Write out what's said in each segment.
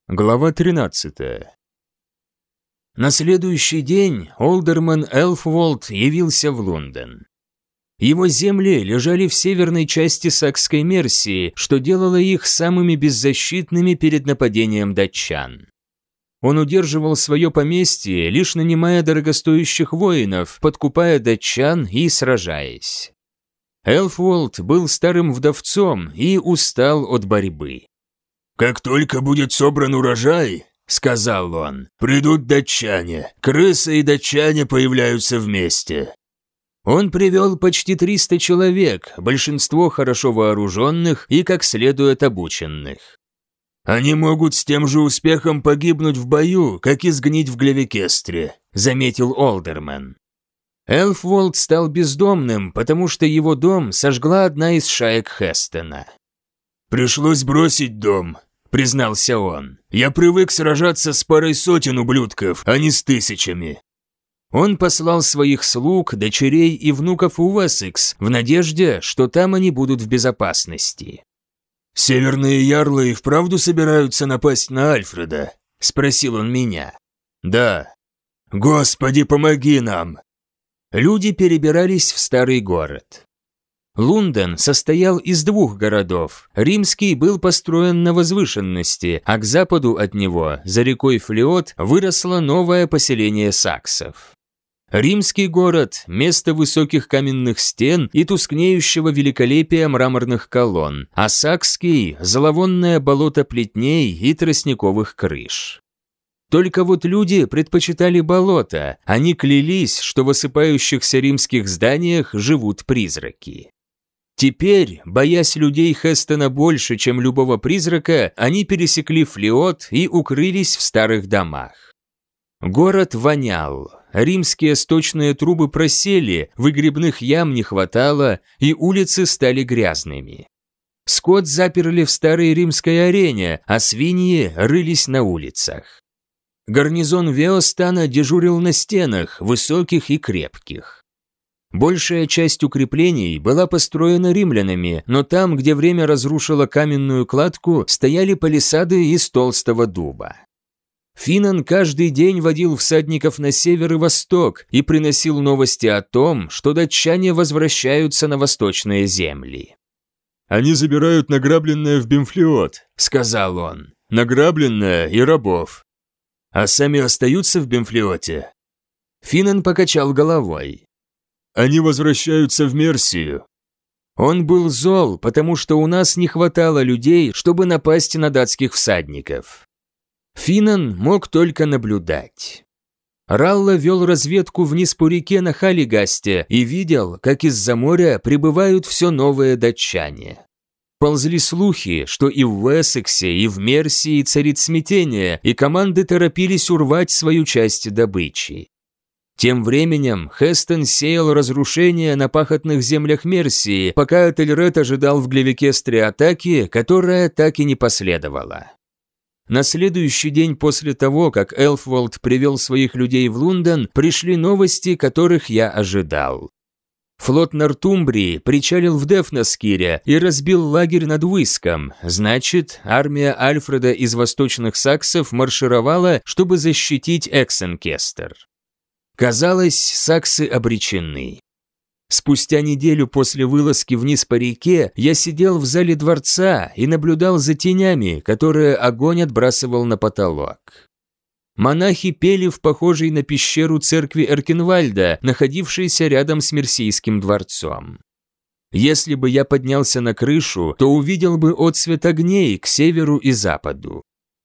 Глава 13. На следующий день олдерман Элфволд явился в Лондон. Его земли лежали в северной части Сакской Мерсии, что делало их самыми беззащитными перед нападением датчан. Он удерживал свое поместье, лишь нанимая дорогостоящих воинов, подкупая датчан и сражаясь. Элфволд был старым вдовцом и устал от борьбы. «Как только будет собран урожай, — сказал он, — придут датчане. Крысы и датчане появляются вместе». Он привел почти 300 человек, большинство хорошо вооруженных и как следует обученных. «Они могут с тем же успехом погибнуть в бою, как и сгнить в Глевикестре», — заметил олдерман. Элфволд стал бездомным, потому что его дом сожгла одна из шаек Хестона. «Пришлось бросить дом», — признался он. «Я привык сражаться с парой сотен ублюдков, а не с тысячами». Он послал своих слуг, дочерей и внуков в Уэссекс в надежде, что там они будут в безопасности. «Северные ярлы и вправду собираются напасть на Альфреда?» – спросил он меня. «Да». «Господи, помоги нам!» Люди перебирались в старый город. Лондон состоял из 2 городов. Римский был построен на возвышенности, а к западу от него, за рекой Флиот, выросло новое поселение саксов. Римский город – место высоких каменных стен и тускнеющего великолепия мраморных колонн, а Сакский – зловонное болото плетней и тростниковых крыш. Только вот люди предпочитали болото, они клялись, что в осыпающихся римских зданиях живут призраки. Теперь, боясь людей Хестона больше, чем любого призрака, они пересекли Флиот и укрылись в старых домах. Город вонял, римские сточные трубы просели, выгребных ям не хватало, и улицы стали грязными. Скот заперли в старой римской арене, а свиньи рылись на улицах. Гарнизон Веостана дежурил на стенах, высоких и крепких. Большая часть укреплений была построена римлянами, но там, где время разрушило каменную кладку, стояли палисады из толстого дуба. Финан каждый день водил всадников на север и восток и приносил новости о том, что датчане возвращаются на восточные земли. «Они забирают награбленное в Бимфлиот», — сказал он. «Награбленное и рабов». «А сами остаются в Бимфлиоте?» Финан покачал головой. «Они возвращаются в Мерсию». Он был зол, потому что у нас не хватало людей, чтобы напасть на датских всадников. Финан мог только наблюдать. Ралла вел разведку вниз по реке на Халигасте и видел, как из-за моря прибывают все новые датчане. Ползли слухи, что и в Уэссексе, и в Мерсии царит смятение, и команды торопились урвать свою часть добычи. Тем временем Хестон сеял разрушения на пахотных землях Мерсии, пока Этельред ожидал в Глевикестре атаки, которая так и не последовала. На следующий день после того, как Элфволд привел своих людей в Лондон, пришли новости, которых я ожидал. Флот Нортумбрии причалил в Дефнаскире и разбил лагерь над Уиском, значит, армия Альфреда из восточных саксов маршировала, чтобы защитить Эксенкестер. Казалось, саксы обречены. Спустя неделю после вылазки вниз по реке я сидел в зале дворца и наблюдал за тенями, которые огонь отбрасывал на потолок. Монахи пели в похожей на пещеру церкви Эркенвальда, находившейся рядом с Мерсийским дворцом. Если бы я поднялся на крышу, то увидел бы отсвет огней к северу и западу.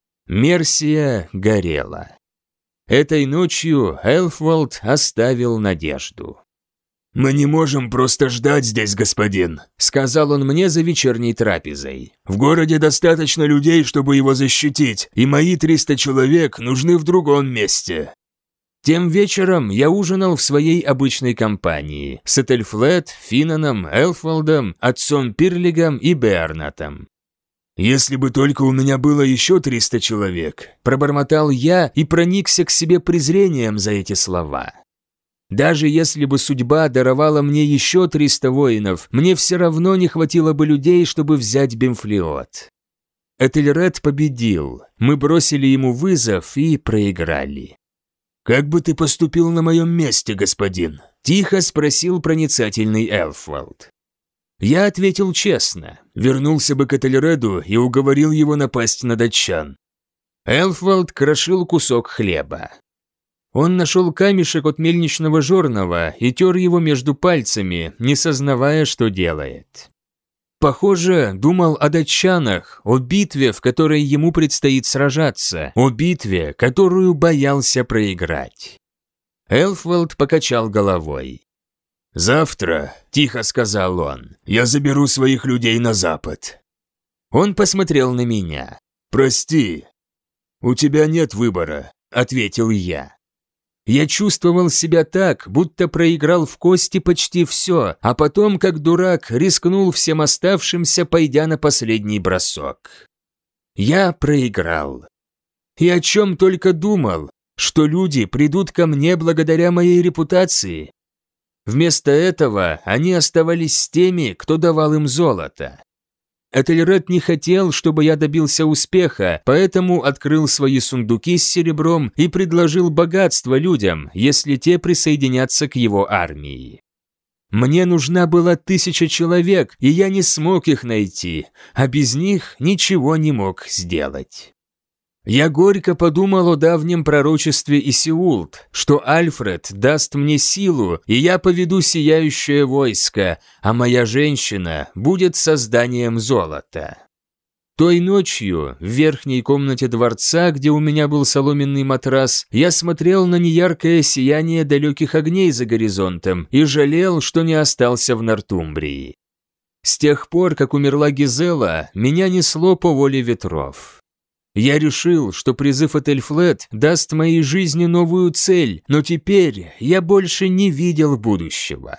Мерсия горела. Этой ночью Элфволд оставил надежду. «Мы не можем просто ждать здесь, господин», — сказал он мне за вечерней трапезой. «В городе достаточно людей, чтобы его защитить, и мои 300 человек нужны в другом месте». Тем вечером я ужинал в своей обычной компании с Этельфлет, Финаном, Элфволдом, отцом Пирлигом и Бернатом. «Если бы только у меня было еще 300 человек», – пробормотал я и проникся к себе презрением за эти слова. Даже если бы судьба даровала мне еще 300 воинов, мне все равно не хватило бы людей, чтобы взять Бимфлиот. Этельред победил. Мы бросили ему вызов и проиграли. «Как бы ты поступил на моем месте, господин?» – тихо спросил проницательный Элфвалд. Я ответил честно. Вернулся бы к Этельреду и уговорил его напасть на датчан. Элфвалд крошил кусок хлеба. Он нашел камешек от мельничного жернова и тер его между пальцами, не сознавая, что делает. Похоже, думал о датчанах, о битве, в которой ему предстоит сражаться, о битве, которую боялся проиграть. Элфвалд покачал головой. «Завтра», – тихо сказал он, – «я заберу своих людей на запад». Он посмотрел на меня. «Прости, у тебя нет выбора», – ответил я. Я чувствовал себя так, будто проиграл в кости почти все, а потом, как дурак, рискнул всем оставшимся, пойдя на последний бросок. Я проиграл. И о чем только думал, что люди придут ко мне благодаря моей репутации. Вместо этого они оставались с теми, кто давал им золото. Этельред не хотел, чтобы я добился успеха, поэтому открыл свои сундуки с серебром и предложил богатство людям, если те присоединятся к его армии. Мне нужна была 1000 человек, и я не смог их найти, а без них ничего не мог сделать. Я горько подумал о давнем пророчестве Исиулт, что Альфред даст мне силу, и я поведу сияющее войско, а моя женщина будет созданием золота. Той ночью, в верхней комнате дворца, где у меня был соломенный матрас, я смотрел на неяркое сияние далеких огней за горизонтом и жалел, что не остался в Нортумбрии. С тех пор, как умерла Гизела, меня несло по воле ветров. Я решил, что призыв от Эльфлет даст моей жизни новую цель, но теперь я больше не видел будущего.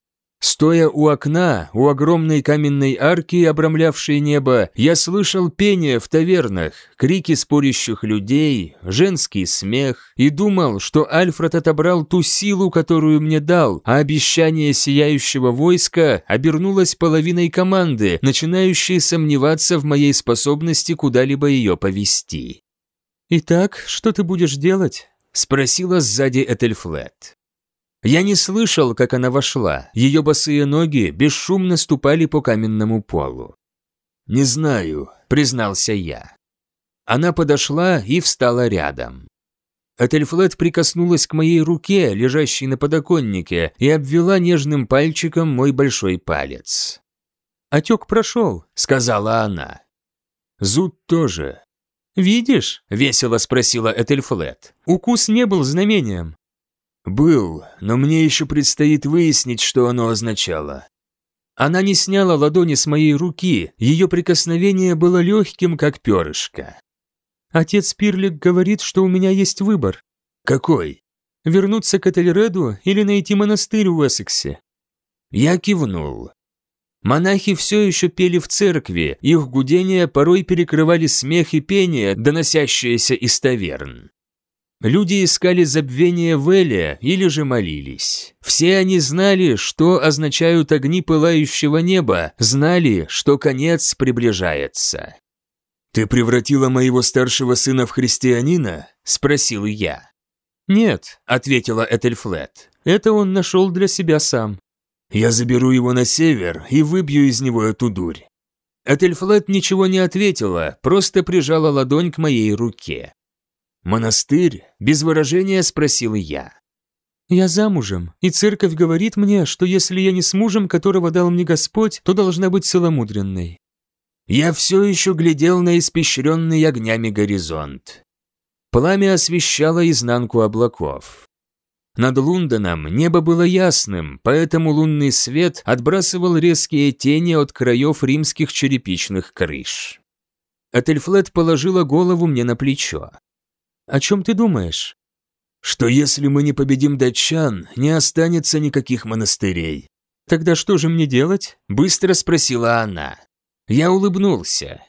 Стоя у окна, у огромной каменной арки, обрамлявшей небо, я слышал пение в тавернах, крики спорящих людей, женский смех и думал, что Альфред отобрал ту силу, которую мне дал, а обещание сияющего войска обернулось половиной команды, начинающей сомневаться в моей способности куда-либо ее повести. «Итак, что ты будешь делать?» – спросила сзади Этельфлет. Я не слышал, как она вошла, ее босые ноги бесшумно ступали по каменному полу. «Не знаю», – признался я. Она подошла и встала рядом. Этельфлет прикоснулась к моей руке, лежащей на подоконнике, и обвела нежным пальчиком мой большой палец. «Отек прошел», – сказала она. «Зуд тоже». «Видишь?» – весело спросила Этельфлет. «Укус не был знамением». «Был, но мне еще предстоит выяснить, что оно означало». Она не сняла ладони с моей руки, ее прикосновение было легким, как перышко. «Отец Пирлик говорит, что у меня есть выбор». «Какой?» «Вернуться к Этельреду или найти монастырь в Уэссексе». Я кивнул. Монахи все еще пели в церкви, их гудения порой перекрывали смех и пение, доносящиеся из таверн. Люди искали забвения в Эле или же молились. Все они знали, что означают огни пылающего неба, знали, что конец приближается. «Ты превратила моего старшего сына в христианина?» – спросил я. «Нет», – ответила Этельфлет, – «это он нашел для себя сам». «Я заберу его на север и выбью из него эту дурь». Этельфлет ничего не ответила, просто прижала ладонь к моей руке. «Монастырь?» – без выражения спросил я. «Я замужем, и церковь говорит мне, что если я не с мужем, которого дал мне Господь, то должна быть целомудренной». Я все еще глядел на испещренный огнями горизонт. Пламя освещало изнанку облаков. Над Лондоном небо было ясным, поэтому лунный свет отбрасывал резкие тени от краев римских черепичных крыш. Этельфлет положила голову мне на плечо. «О чем ты думаешь?» «Что если мы не победим датчан, не останется никаких монастырей». «Тогда что же мне делать?» – быстро спросила она. Я улыбнулся.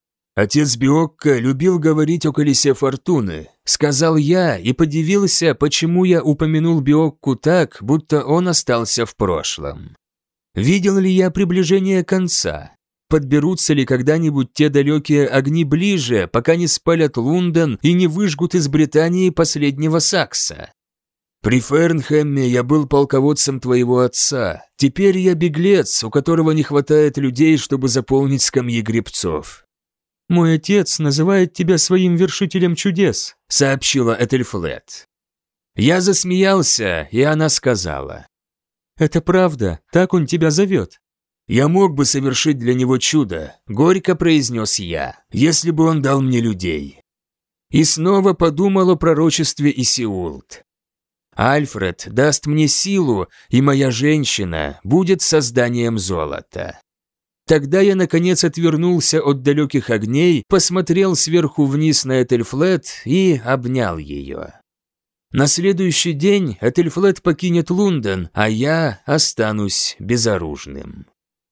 «Отец Биокко любил говорить о колесе фортуны», – сказал я и подивился, почему я упомянул Биокку так, будто он остался в прошлом. Видел ли я приближение конца? Подберутся ли когда-нибудь те далекие огни ближе, пока не спалят Лондон и не выжгут из Британии последнего Сакса? При Фернхэмме я был полководцем твоего отца. Теперь я беглец, у которого не хватает людей, чтобы заполнить скамьи гребцов. «Мой отец называет тебя своим вершителем чудес», — сообщила Этельфлет. Я засмеялся, и она сказала: «Это правда, так он тебя зовет». «Я мог бы совершить для него чудо», — горько произнес я, «если бы он дал мне людей». И снова подумал о пророчестве Исиулт. Альфред даст мне силу, и моя женщина будет созданием золота. Тогда я, наконец, отвернулся от далеких огней, посмотрел сверху вниз на Этельфлет и обнял ее. На следующий день Этельфлет покинет Лондон, а я останусь безоружным.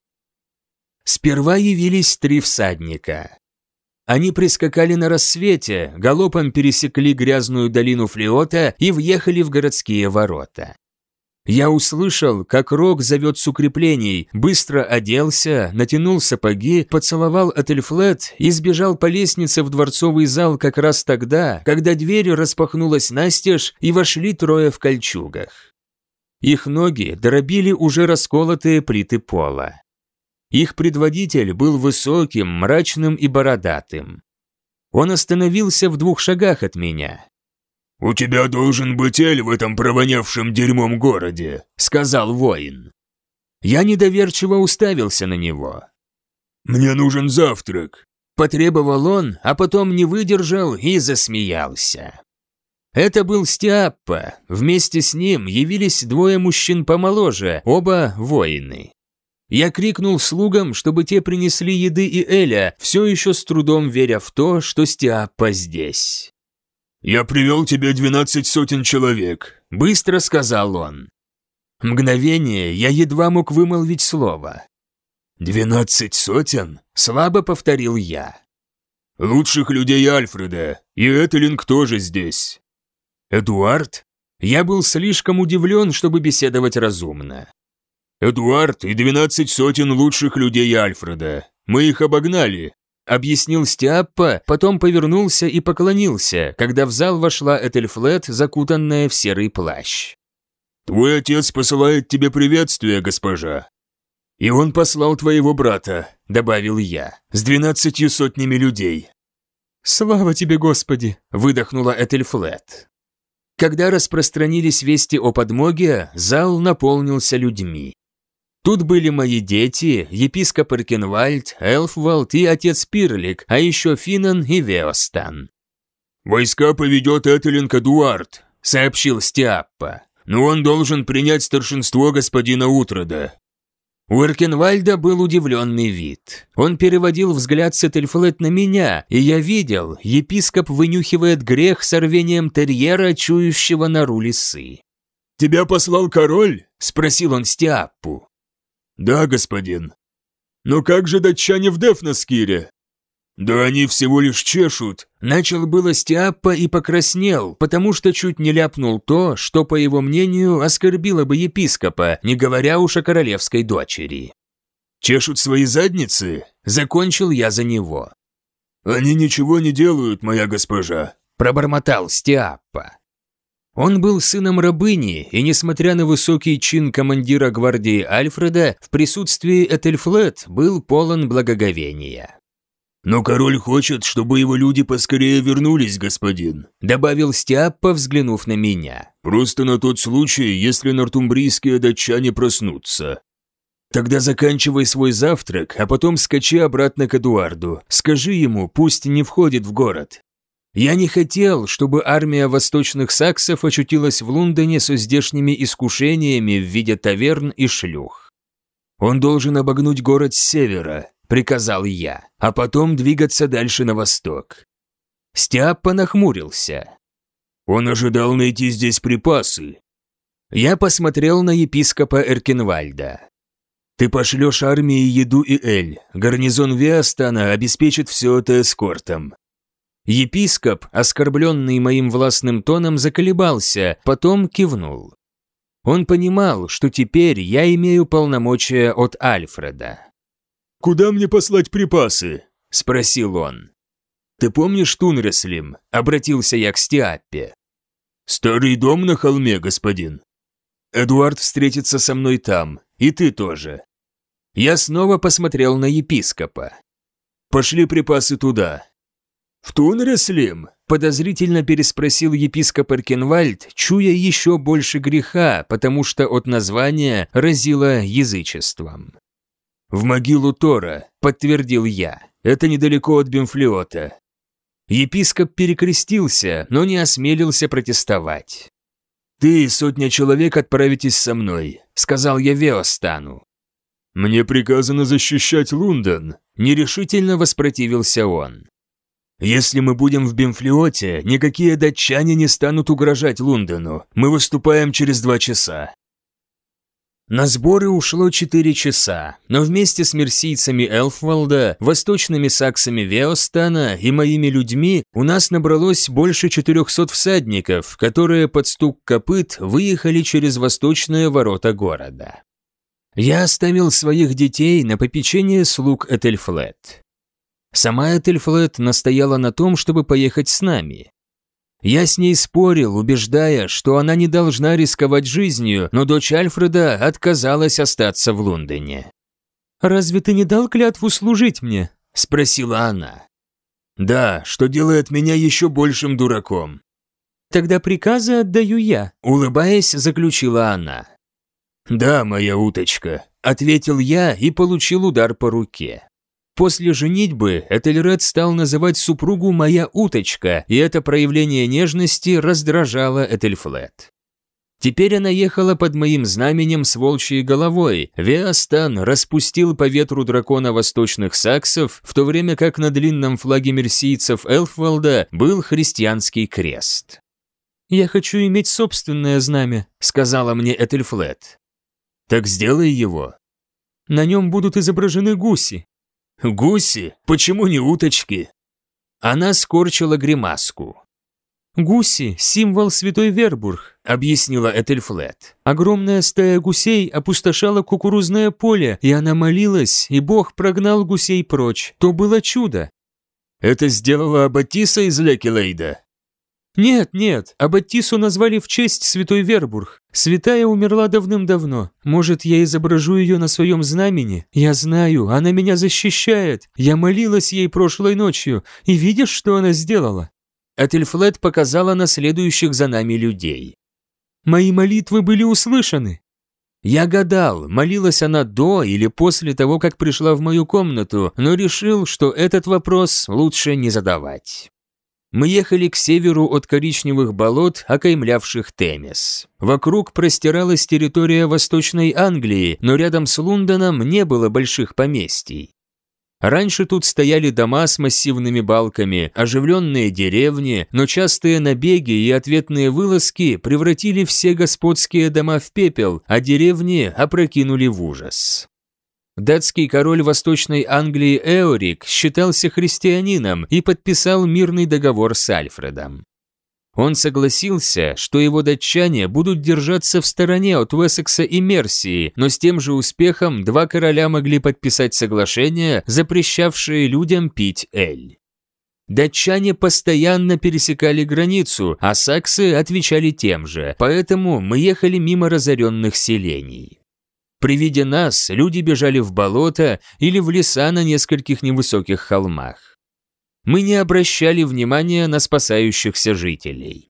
Сперва явились 3 всадника. Они прискакали на рассвете, галопом пересекли грязную долину Флиота и въехали в городские ворота. Я услышал, как Рок зовет с укреплений, быстро оделся, натянул сапоги, поцеловал Этельфлет и сбежал по лестнице в дворцовый зал как раз тогда, когда дверь распахнулась настежь и вошли 3 в кольчугах. Их ноги дробили уже расколотые плиты пола. Их предводитель был высоким, мрачным и бородатым. Он остановился в 2 шагах от меня. «У тебя должен быть эль в этом провонявшем дерьмом городе», — сказал воин. Я недоверчиво уставился на него. «Мне нужен завтрак», — потребовал он, а потом не выдержал и засмеялся. Это был Стиаппа, вместе с ним явились 2 мужчин помоложе, оба воины. Я крикнул слугам, чтобы те принесли еды и эля, все еще с трудом веря в то, что Стиаппа здесь. «Я привел тебе 12 сотен человек», — быстро сказал он. Мгновение я едва мог вымолвить слово. 12 сотен? Слабо повторил я. Лучших людей Альфреда, и Этелинг тоже здесь. Эдуард? Я был слишком удивлен, чтобы беседовать разумно. Эдуард и 12 сотен лучших людей Альфреда. Мы их обогнали, объяснил Стиаппа, потом повернулся и поклонился, когда в зал вошла Этельфлет, закутанная в серый плащ. «Твой отец посылает тебе приветствие, госпожа». «И он послал твоего брата», — добавил я, — «с 12 сотнями людей». «Слава тебе, Господи!» — выдохнула Этельфлет. Когда распространились вести о подмоге, зал наполнился людьми. Тут были мои дети, епископ Эркенвальд, Элфвалд и отец Пирлик, а еще Финан и Веостан. «Войска поведет Этелинг Эдуард», — сообщил Стиаппа. «Но он должен принять старшинство господина Утрода». У Эркенвальда был удивленный вид. Он переводил взгляд с Этельфлет на меня, и я видел, епископ вынюхивает грех с рвением терьера, чующего нору лисы. «Тебя послал король?» — спросил он Стиаппу. «Да, господин». «Но как же датчане в Дефнаскире?» «Да они всего лишь чешут», — начал было Стиаппа и покраснел, потому что чуть не ляпнул то, что, по его мнению, оскорбило бы епископа, не говоря уж о королевской дочери. «Чешут свои задницы?» — закончил я за него. «Они ничего не делают, моя госпожа», — пробормотал Стиаппа. Он был сыном рабыни, и, несмотря на высокий чин командира гвардии Альфреда, в присутствии Этельфлет был полон благоговения. «Но король хочет, чтобы его люди поскорее вернулись, господин», добавил Стиаппа, взглянув на меня. «Просто на тот случай, если нортумбрийские датчане проснутся». «Тогда заканчивай свой завтрак, а потом скачи обратно к Эдуарду. Скажи ему, пусть не входит в город». Я не хотел, чтобы армия восточных саксов очутилась в Лондоне со здешними искушениями в виде таверн и шлюх. «Он должен обогнуть город с севера», — приказал я, «а потом двигаться дальше на восток». Стиаппа нахмурился. «Он ожидал найти здесь припасы». Я посмотрел на епископа Эркенвальда. «Ты пошлешь армии еду и эль. Гарнизон Веостана обеспечит все это эскортом». Епископ, оскорбленный моим властным тоном, заколебался, потом кивнул. Он понимал, что теперь я имею полномочия от Альфреда. «Куда мне послать припасы?» – спросил он. «Ты помнишь Тунреслим?» – обратился я к Стиаппе. «Старый дом на холме, господин». «Эдуард встретится со мной там, и ты тоже». Я снова посмотрел на епископа. «Пошли припасы туда». «В Тунреслим?» – подозрительно переспросил епископ Эркенвальд, чуя еще больше греха, потому что от названия разило язычеством. «В могилу Тора», – подтвердил я. «Это недалеко от Бемфлиота». Епископ перекрестился, но не осмелился протестовать. «Ты и 100 человек отправитесь со мной», – сказал я Веостану. «Мне приказано защищать Лондон», – нерешительно воспротивился он. «Если мы будем в Бемфлиоте, никакие датчане не станут угрожать Лондону. Мы выступаем через 2 часа». На сборы ушло 4 часа, но вместе с мерсийцами Элфвалда, восточными саксами Веостана и моими людьми у нас набралось больше 400 всадников, которые под стук копыт выехали через восточные ворота города. Я оставил своих детей на попечение слуг Этельфлет. Сама Этельфлет настояла на том, чтобы поехать с нами. Я с ней спорил, убеждая, что она не должна рисковать жизнью, но дочь Альфреда отказалась остаться в Лондоне. «Разве ты не дал клятву служить мне?» – спросила она. «Да, что делает меня еще большим дураком». «Тогда приказы отдаю я», – улыбаясь, заключила она. «Да, моя уточка», – ответил я и получил удар по руке. После женитьбы Этельред стал называть супругу «моя уточка», и это проявление нежности раздражало Этельфлет. Теперь она ехала под моим знаменем с волчьей головой. Веостан распустил по ветру дракона восточных саксов, в то время как на длинном флаге мерсийцев Элфвалда был христианский крест. «Я хочу иметь собственное знамя», — сказала мне Этельфлет. «Так сделай его». «На нем будут изображены гуси». «Гуси? Почему не уточки?» Она скорчила гримаску. «Гуси – символ святой Вербург», – объяснила Этельфлет. «Огромная стая гусей опустошала кукурузное поле, и она молилась, и Бог прогнал гусей прочь. То было чудо». «Это сделала Аббатиса из Лекилейда?» «Нет, Аббатису назвали в честь святой Вербург. Святая умерла давным-давно. Может, я изображу ее на своем знамени? Я знаю, она меня защищает. Я молилась ей прошлой ночью, и видишь, что она сделала?» Этельфлет показала на следующих за нами людей. «Мои молитвы были услышаны». Я гадал, молилась она до или после того, как пришла в мою комнату, но решил, что этот вопрос лучше не задавать. Мы ехали к северу от коричневых болот, окаймлявших Темес. Вокруг простиралась территория Восточной Англии, но рядом с Лондоном не было больших поместий. Раньше тут стояли дома с массивными балками, оживленные деревни, но частые набеги и ответные вылазки превратили все господские дома в пепел, а деревни опрокинули в ужас. Датский король Восточной Англии Эорик считался христианином и подписал мирный договор с Альфредом. Он согласился, что его датчане будут держаться в стороне от Уэссекса и Мерсии, но с тем же успехом 2 короля могли подписать соглашение, запрещавшее людям пить эль. Датчане постоянно пересекали границу, а саксы отвечали тем же, поэтому мы ехали мимо разоренных селений. При виде нас люди бежали в болото или в леса на нескольких невысоких холмах. Мы не обращали внимания на спасающихся жителей.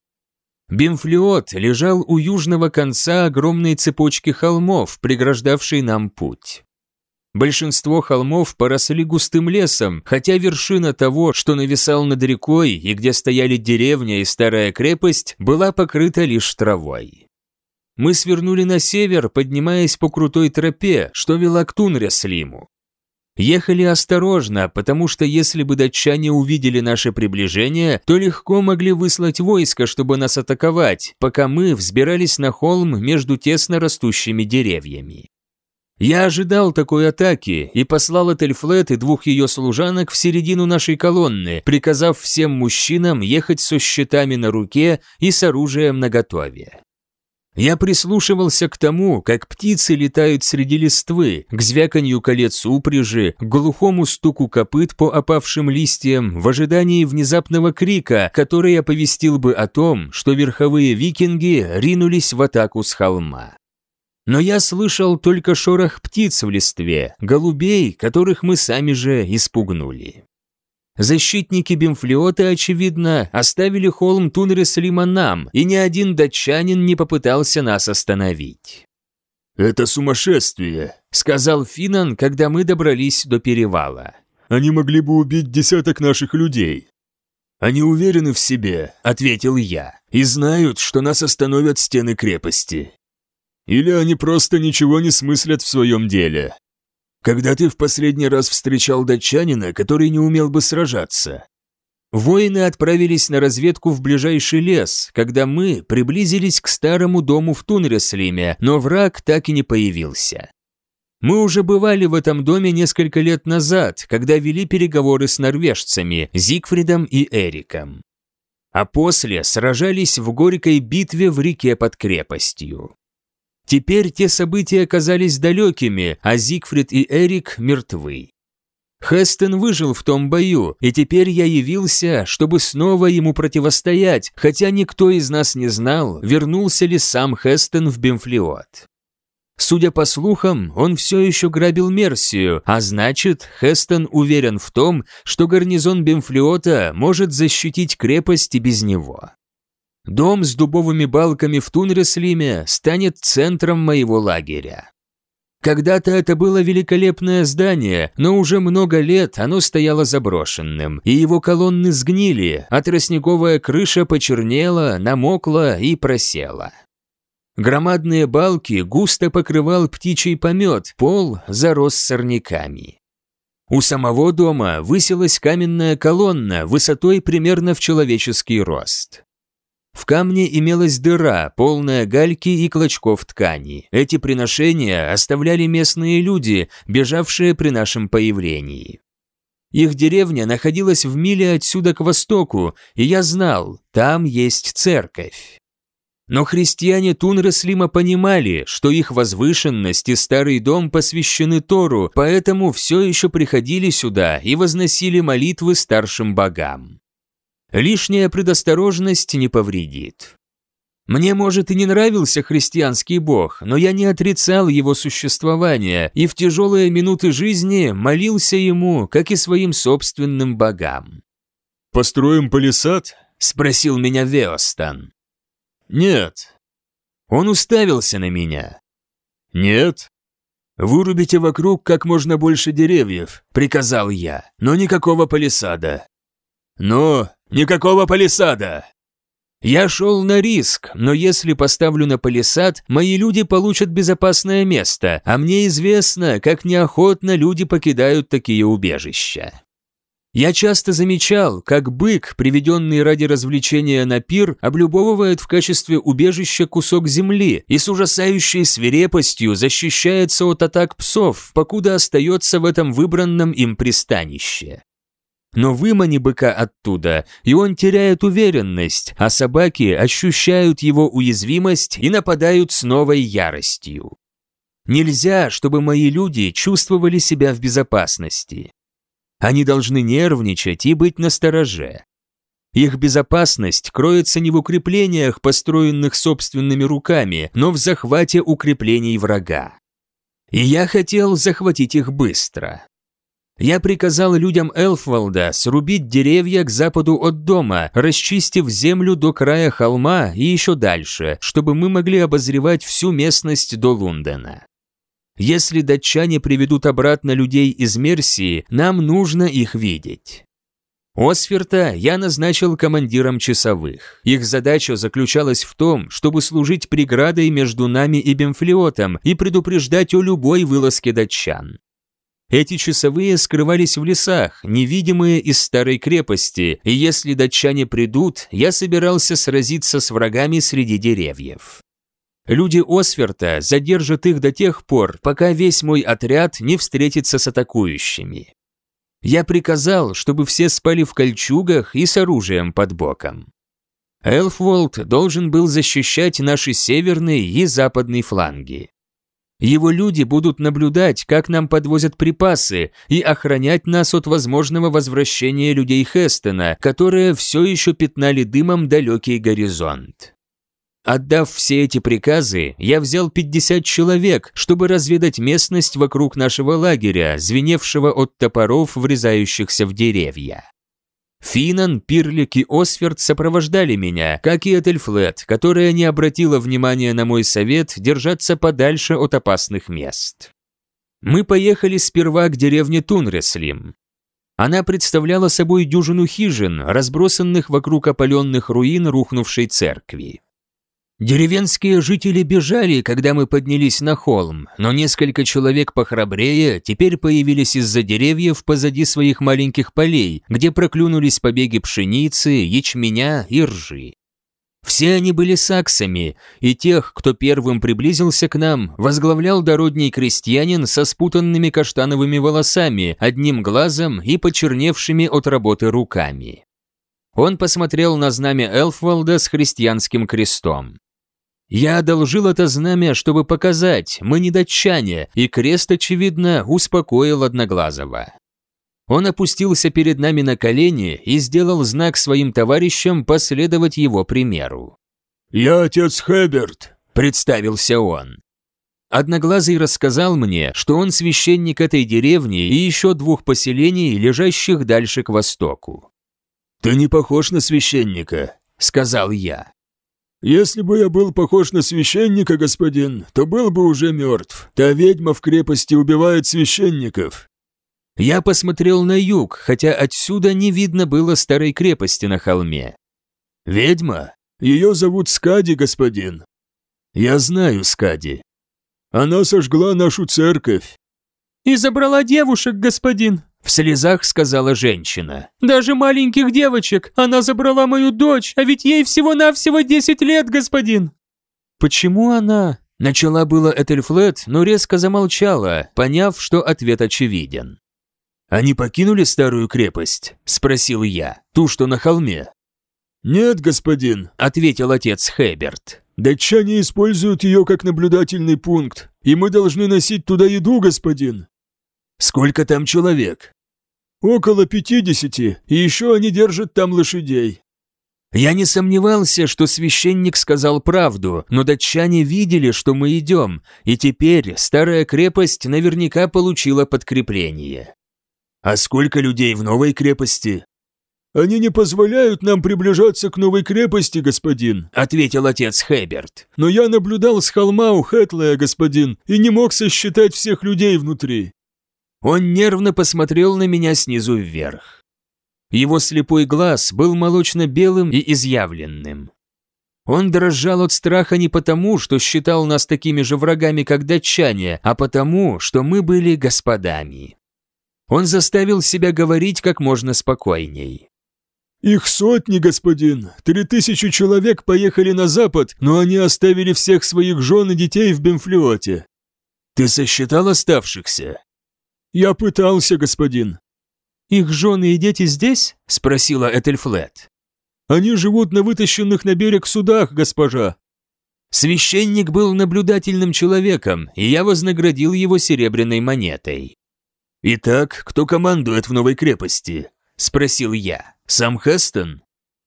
Бемфлиот лежал у южного конца огромной цепочки холмов, преграждавшей нам путь. Большинство холмов поросли густым лесом, хотя вершина того, что нависал над рекой и где стояли деревня и старая крепость, была покрыта лишь травой. Мы свернули на север, поднимаясь по крутой тропе, что вела к Тунреслиму. Ехали осторожно, потому что если бы датчане увидели наше приближение, то легко могли выслать войско, чтобы нас атаковать, пока мы взбирались на холм между тесно растущими деревьями. Я ожидал такой атаки и послал Этельфлет и 2 ее служанок в середину нашей колонны, приказав всем мужчинам ехать со щитами на руке и с оружием наготове. Я прислушивался к тому, как птицы летают среди листвы, к звяканью колец упряжи, к глухому стуку копыт по опавшим листьям в ожидании внезапного крика, который оповестил бы о том, что верховые викинги ринулись в атаку с холма. Но я слышал только шорох птиц в листве, голубей, которых мы сами же испугнули. Защитники Бимфлиота, очевидно, оставили холм Тунреслима нам, и ни один датчанин не попытался нас остановить. «Это сумасшествие», — сказал Финан, когда мы добрались до перевала. «Они могли бы убить десяток наших людей». «Они уверены в себе», — ответил я, — «и знают, что нас остановят стены крепости». «Или они просто ничего не смыслят в своем деле». «Когда ты в последний раз встречал датчанина, который не умел бы сражаться?» Воины отправились на разведку в ближайший лес, когда мы приблизились к старому дому в Тунреслиме, но враг так и не появился. Мы уже бывали в этом доме несколько лет назад, когда вели переговоры с норвежцами, Зигфридом и Эриком. А после сражались в горькой битве в реке под крепостью. Теперь те события оказались далекими, а Зигфрид и Эрик мертвы. Хестен выжил в том бою, и теперь я явился, чтобы снова ему противостоять, хотя никто из нас не знал, вернулся ли сам Хестен в Бимфлиот. Судя по слухам, он все еще грабил Мерсию, а значит, Хестен уверен в том, что гарнизон Бимфлиота может защитить крепость и без него. Дом с дубовыми балками в Тунреслиме станет центром моего лагеря. Когда-то это было великолепное здание, но уже много лет оно стояло заброшенным, и его колонны сгнили, а тростниковая крыша почернела, намокла и просела. Громадные балки густо покрывал птичий помет, пол зарос сорняками. У самого дома высилась каменная колонна высотой примерно в человеческий рост. В камне имелась дыра, полная гальки и клочков ткани. Эти приношения оставляли местные люди, бежавшие при нашем появлении. Их деревня находилась в миле отсюда к востоку, и я знал, там есть церковь. Но христиане Тунреслима понимали, что их возвышенность и старый дом посвящены Тору, поэтому все еще приходили сюда и возносили молитвы старшим богам. Лишняя предосторожность не повредит. Мне, может, и не нравился христианский бог, но я не отрицал его существование и в тяжелые минуты жизни молился ему, как и своим собственным богам. «Построим палисад?» – спросил меня Веостан. «Нет». Он уставился на меня. «Нет». «Вырубите вокруг как можно больше деревьев», – приказал я, – «но никакого палисада». «Но никакого палисада!» Я шел на риск, но если поставлю на палисад, мои люди получат безопасное место, а мне известно, как неохотно люди покидают такие убежища. Я часто замечал, как бык, приведенный ради развлечения на пир, облюбовывает в качестве убежища кусок земли и с ужасающей свирепостью защищается от атак псов, покуда остается в этом выбранном им пристанище. Но вымани быка оттуда, и он теряет уверенность, а собаки ощущают его уязвимость и нападают с новой яростью. Нельзя, чтобы мои люди чувствовали себя в безопасности. Они должны нервничать и быть настороже. Их безопасность кроется не в укреплениях, построенных собственными руками, но в захвате укреплений врага. И я хотел захватить их быстро. Я приказал людям Элфвалда срубить деревья к западу от дома, расчистив землю до края холма и еще дальше, чтобы мы могли обозревать всю местность до Лундена. Если датчане приведут обратно людей из Мерсии, нам нужно их видеть. Осферта я назначил командиром часовых. Их задача заключалась в том, чтобы служить преградой между нами и Бимфлиотом и предупреждать о любой вылазке датчан. Эти часовые скрывались в лесах, невидимые из старой крепости, и если датчане придут, я собирался сразиться с врагами среди деревьев. Люди Осферта задержат их до тех пор, пока весь мой отряд не встретится с атакующими. Я приказал, чтобы все спали в кольчугах и с оружием под боком. Элфволд должен был защищать наши северный и западный фланги. Его люди будут наблюдать, как нам подвозят припасы, и охранять нас от возможного возвращения людей Хестона, которые все еще пятнали дымом далекий горизонт. Отдав все эти приказы, я взял 50 человек, чтобы разведать местность вокруг нашего лагеря, звеневшего от топоров, врезающихся в деревья. Финан, Пирлик и Осферд сопровождали меня, как и Этельфлет, которая не обратила внимания на мой совет держаться подальше от опасных мест. Мы поехали сперва к деревне Тунреслим. Она представляла собой дюжину хижин, разбросанных вокруг опаленных руин рухнувшей церкви. Деревенские жители бежали, когда мы поднялись на холм, но несколько человек похрабрее теперь появились из-за деревьев позади своих маленьких полей, где проклюнулись побеги пшеницы, ячменя и ржи. Все они были саксами, и тех, кто первым приблизился к нам, возглавлял дородний крестьянин со спутанными каштановыми волосами, одним глазом и почерневшими от работы руками. Он посмотрел на знамя Элфволда с христианским крестом. Я одолжил это знамя, чтобы показать, мы не датчане, и крест, очевидно, успокоил Одноглазого. Он опустился перед нами на колени и сделал знак своим товарищам последовать его примеру. «Я отец Хеберт», – представился он. Одноглазый рассказал мне, что он священник этой деревни и еще 2 поселений, лежащих дальше к востоку. «Ты не похож на священника», – сказал я. «Если бы я был похож на священника, господин, то был бы уже мертв. Та ведьма в крепости убивает священников». Я посмотрел на юг, хотя отсюда не видно было старой крепости на холме. «Ведьма? Ее зовут Скади, господин». «Я знаю Скади». «Она сожгла нашу церковь». «И забрала девушек, господин», — в слезах сказала женщина. «Даже маленьких девочек. Она забрала мою дочь, а ведь ей всего-навсего 10 лет, господин». «Почему она?» — начала было Этельфлет, но резко замолчала, поняв, что ответ очевиден. «Они покинули старую крепость?» – спросил я. «Ту, что на холме?» «Нет, господин», – ответил отец Хеберт. «Датчане используют ее как наблюдательный пункт, и мы должны носить туда еду, господин». «Сколько там человек?» «Около 50, и еще они держат там лошадей». Я не сомневался, что священник сказал правду, но датчане видели, что мы идем, и теперь старая крепость наверняка получила подкрепление. «А сколько людей в новой крепости?» «Они не позволяют нам приближаться к новой крепости, господин», — ответил отец Хеберт. «Но я наблюдал с холма у Хэтлея, господин, и не мог сосчитать всех людей внутри». Он нервно посмотрел на меня снизу вверх. Его слепой глаз был молочно-белым и изъявленным. Он дрожал от страха не потому, что считал нас такими же врагами, как датчане, а потому, что мы были господами. Он заставил себя говорить как можно спокойней. «Их сотни, господин. 3000 человек поехали на запад, но они оставили всех своих жен и детей в Бемфлиоте». «Ты сосчитал оставшихся?» «Я пытался, господин». «Их жены и дети здесь?» – спросила Этельфлет. «Они живут на вытащенных на берег судах, госпожа». Священник был наблюдательным человеком, и я вознаградил его серебряной монетой. «Итак, кто командует в новой крепости?» – спросил я. «Сам Хестон?»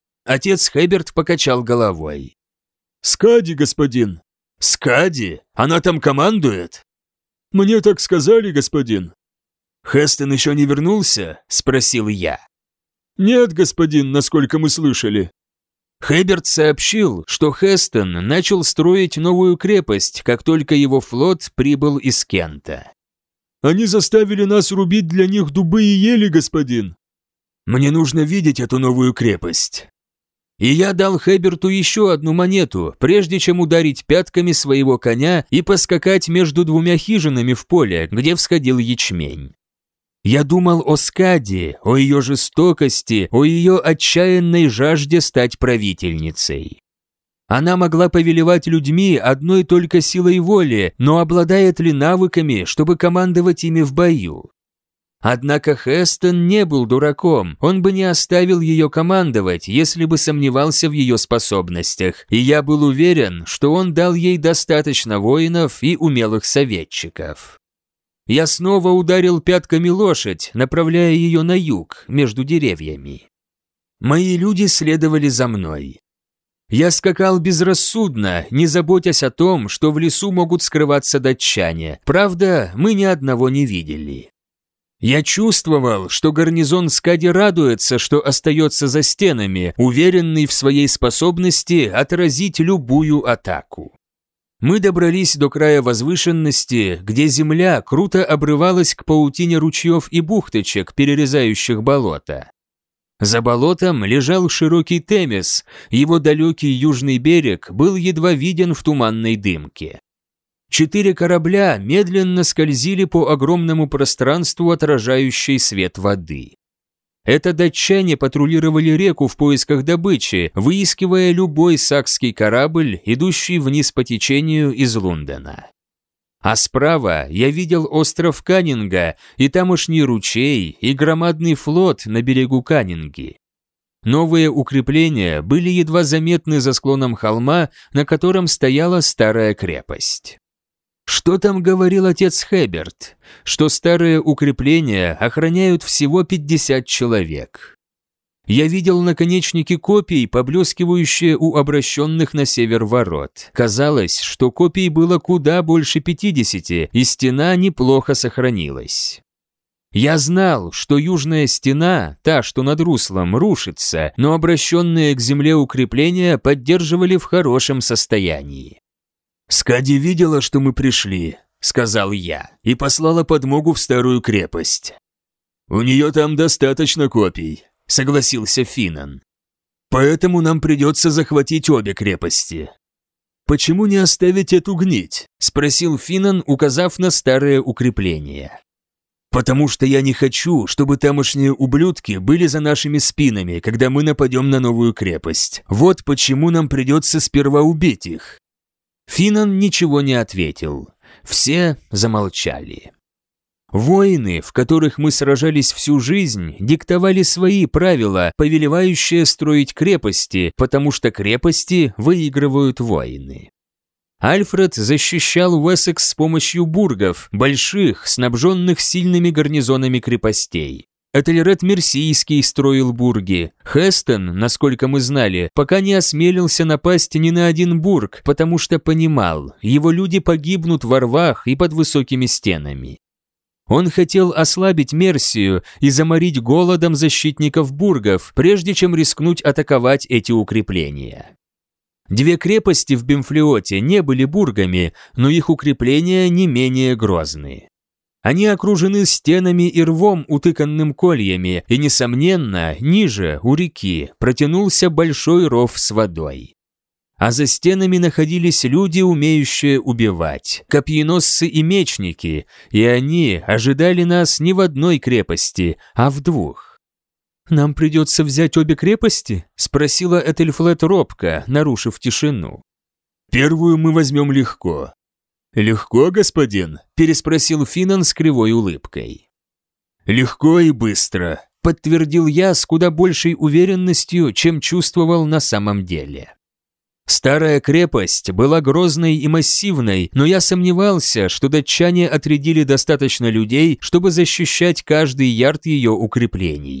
Отец Хеберт покачал головой. «Скади, господин». «Скади? Она там командует?» «Мне так сказали, господин». «Хестон еще не вернулся?» – спросил я. «Нет, господин, насколько мы слышали». Хеберт сообщил, что Хестон начал строить новую крепость, как только его флот прибыл из Кента. «Они заставили нас рубить для них дубы и ели, господин». «Мне нужно видеть эту новую крепость». И я дал Хеберту еще одну монету, прежде чем ударить пятками своего коня и поскакать между 2 хижинами в поле, где всходил ячмень. Я думал о Скади, о ее жестокости, о ее отчаянной жажде стать правительницей. Она могла повелевать людьми одной только силой воли, но обладает ли навыками, чтобы командовать ими в бою? Однако Хестон не был дураком, он бы не оставил ее командовать, если бы сомневался в ее способностях, и я был уверен, что он дал ей достаточно воинов и умелых советчиков. Я снова ударил пятками лошадь, направляя ее на юг, между деревьями. Мои люди следовали за мной. Я скакал безрассудно, не заботясь о том, что в лесу могут скрываться датчане, правда, мы ни одного не видели. Я чувствовал, что гарнизон Скади радуется, что остается за стенами, уверенный в своей способности отразить любую атаку. Мы добрались до края возвышенности, где земля круто обрывалась к паутине ручьев и бухточек, перерезающих болото. За болотом лежал широкий Темес, его далекий южный берег был едва виден в туманной дымке. 4 корабля медленно скользили по огромному пространству, отражающей свет воды. Это датчане патрулировали реку в поисках добычи, выискивая любой сакский корабль, идущий вниз по течению из Лондона. А справа я видел остров Каннинга и тамошний ручей и громадный флот на берегу Каннинги. Новые укрепления были едва заметны за склоном холма, на котором стояла старая крепость. Что там говорил отец Хэберт? Что старые укрепления охраняют всего 50 человек. Я видел наконечники копий, поблескивающие у обращенных на север ворот. Казалось, что копий было куда больше 50, и стена неплохо сохранилась. Я знал, что южная стена, та, что над руслом, рушится, но обращенные к земле укрепления поддерживали в хорошем состоянии. «Скади видела, что мы пришли», — сказал я, — «и послала подмогу в старую крепость». «У нее там достаточно копий», — согласился Финан. «Поэтому нам придется захватить обе крепости». «Почему не оставить эту гнить?» — спросил Финан, указав на старые укрепления. «Потому что я не хочу, чтобы тамошние ублюдки были за нашими спинами, когда мы нападем на новую крепость. Вот почему нам придется сперва убить их». Финан ничего не ответил. Все замолчали. Воины, в которых мы сражались всю жизнь, диктовали свои правила, повелевающие строить крепости, потому что крепости выигрывают воины. Альфред защищал Уэссекс с помощью бургов, больших, снабженных сильными гарнизонами крепостей. Этельред Мерсийский строил бурги. Хестон, насколько мы знали, пока не осмелился напасть ни на один бург, потому что понимал, его люди погибнут во рвах и под высокими стенами. Он хотел ослабить Мерсию и заморить голодом защитников бургов, прежде чем рискнуть атаковать эти укрепления. 2 крепости в Бемфлиоте не были бургами, но их укрепления не менее грозные. Они окружены стенами и рвом, утыканным кольями, и, несомненно, ниже, у реки, протянулся большой ров с водой. А за стенами находились люди, умеющие убивать, копьеносцы и мечники, и они ожидали нас не в одной крепости, а в 2. «Нам придется взять обе крепости?» – спросила Этельфлет робко, нарушив тишину. «Первую мы возьмем легко». «Легко, господин?» – переспросил Финан с кривой улыбкой. «Легко и быстро», – подтвердил я с куда большей уверенностью, чем чувствовал на самом деле. Старая крепость была грозной и массивной, но я сомневался, что датчане отрядили достаточно людей, чтобы защищать каждый ярд ее укреплений.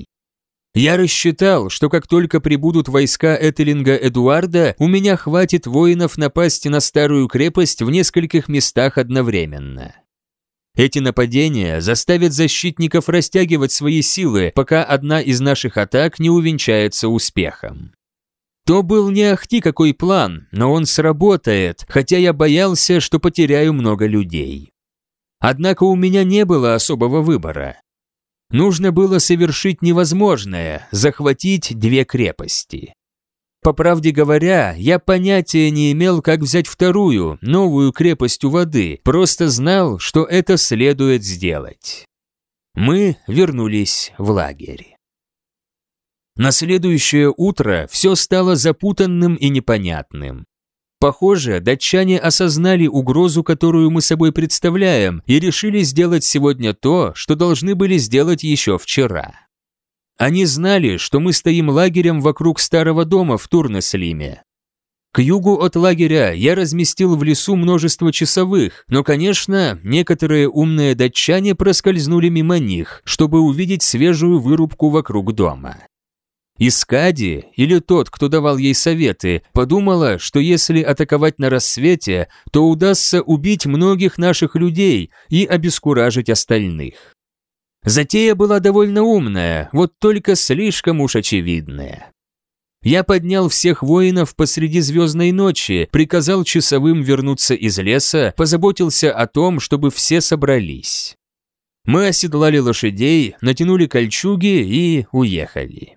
Я рассчитал, что как только прибудут войска Этелинга Эдуарда, у меня хватит воинов напасть на старую крепость в нескольких местах одновременно. Эти нападения заставят защитников растягивать свои силы, пока одна из наших атак не увенчается успехом. То был не ахти какой план, но он сработает, хотя я боялся, что потеряю много людей. Однако у меня не было особого выбора. Нужно было совершить невозможное – захватить 2 крепости. По правде говоря, я понятия не имел, как взять вторую, новую крепость у воды, просто знал, что это следует сделать. Мы вернулись в лагерь. На следующее утро все стало запутанным и непонятным. Похоже, датчане осознали угрозу, которую мы собой представляем, и решили сделать сегодня то, что должны были сделать еще вчера. Они знали, что мы стоим лагерем вокруг старого дома в Турнеслиме. К югу от лагеря я разместил в лесу множество часовых, но, конечно, некоторые умные датчане проскользнули мимо них, чтобы увидеть свежую вырубку вокруг дома. Искади, или тот, кто давал ей советы, подумала, что если атаковать на рассвете, то удастся убить многих наших людей и обескуражить остальных. Затея была довольно умная, вот только слишком уж очевидная. Я поднял всех воинов посреди звездной ночи, приказал часовым вернуться из леса, позаботился о том, чтобы все собрались. Мы оседлали лошадей, натянули кольчуги и уехали.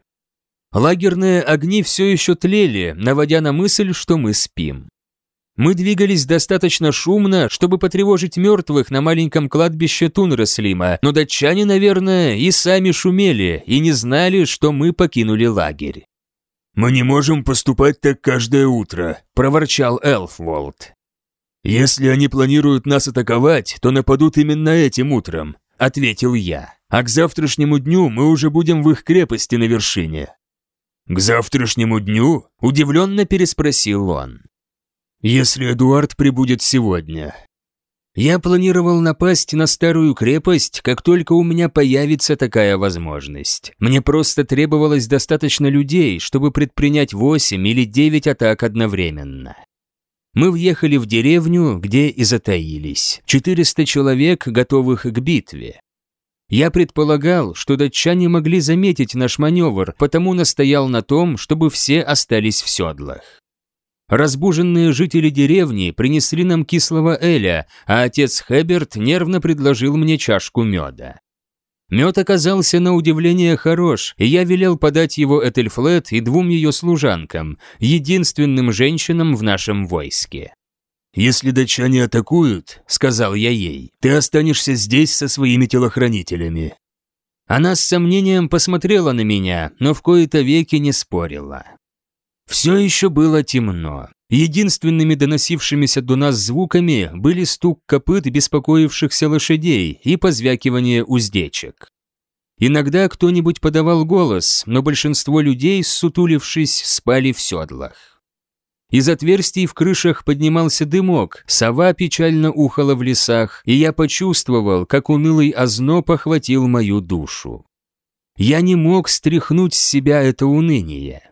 Лагерные огни все еще тлели, наводя на мысль, что мы спим. Мы двигались достаточно шумно, чтобы потревожить мертвых на маленьком кладбище Тунреслима, но датчане, наверное, и сами шумели и не знали, что мы покинули лагерь. «Мы не можем поступать так каждое утро», – проворчал Элфволд. «Если они планируют нас атаковать, то нападут именно этим утром», – ответил я. «А к завтрашнему дню мы уже будем в их крепости на вершине». «К завтрашнему дню?» – удивленно переспросил он. «Если Эдуард прибудет сегодня». Я планировал напасть на старую крепость, как только у меня появится такая возможность. Мне просто требовалось достаточно людей, чтобы предпринять 8 или 9 атак одновременно. Мы въехали в деревню, где и затаились. 400 человек, готовых к битве. Я предполагал, что датчане могли заметить наш маневр, потому настоял на том, чтобы все остались в седлах. Разбуженные жители деревни принесли нам кислого эля, а отец Хеберт нервно предложил мне чашку меда. Мед оказался на удивление хорош, и я велел подать его Этельфлет и 2 ее служанкам, единственным женщинам в нашем войске. «Если датчане атакуют, — сказал я ей, — ты останешься здесь со своими телохранителями». Она с сомнением посмотрела на меня, но в кои-то веки не спорила. Все еще было темно. Единственными доносившимися до нас звуками были стук копыт беспокоившихся лошадей и позвякивание уздечек. Иногда кто-нибудь подавал голос, но большинство людей, ссутулившись, спали в седлах. Из отверстий в крышах поднимался дымок, сова печально ухала в лесах, и я почувствовал, как унылый озноб охватил мою душу. Я не мог стряхнуть с себя это уныние.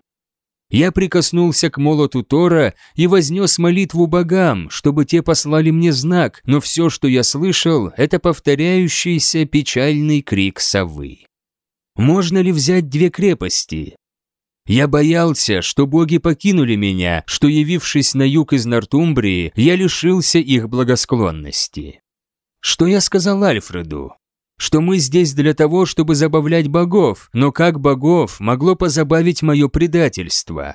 Я прикоснулся к молоту Тора и вознес молитву богам, чтобы те послали мне знак, но все, что я слышал, это повторяющийся печальный крик совы. Можно ли взять 2 крепости? Я боялся, что боги покинули меня, что, явившись на юг из Нортумбрии, я лишился их благосклонности. Что я сказал Альфреду? Что мы здесь для того, чтобы забавлять богов, но как богов могло позабавить мое предательство?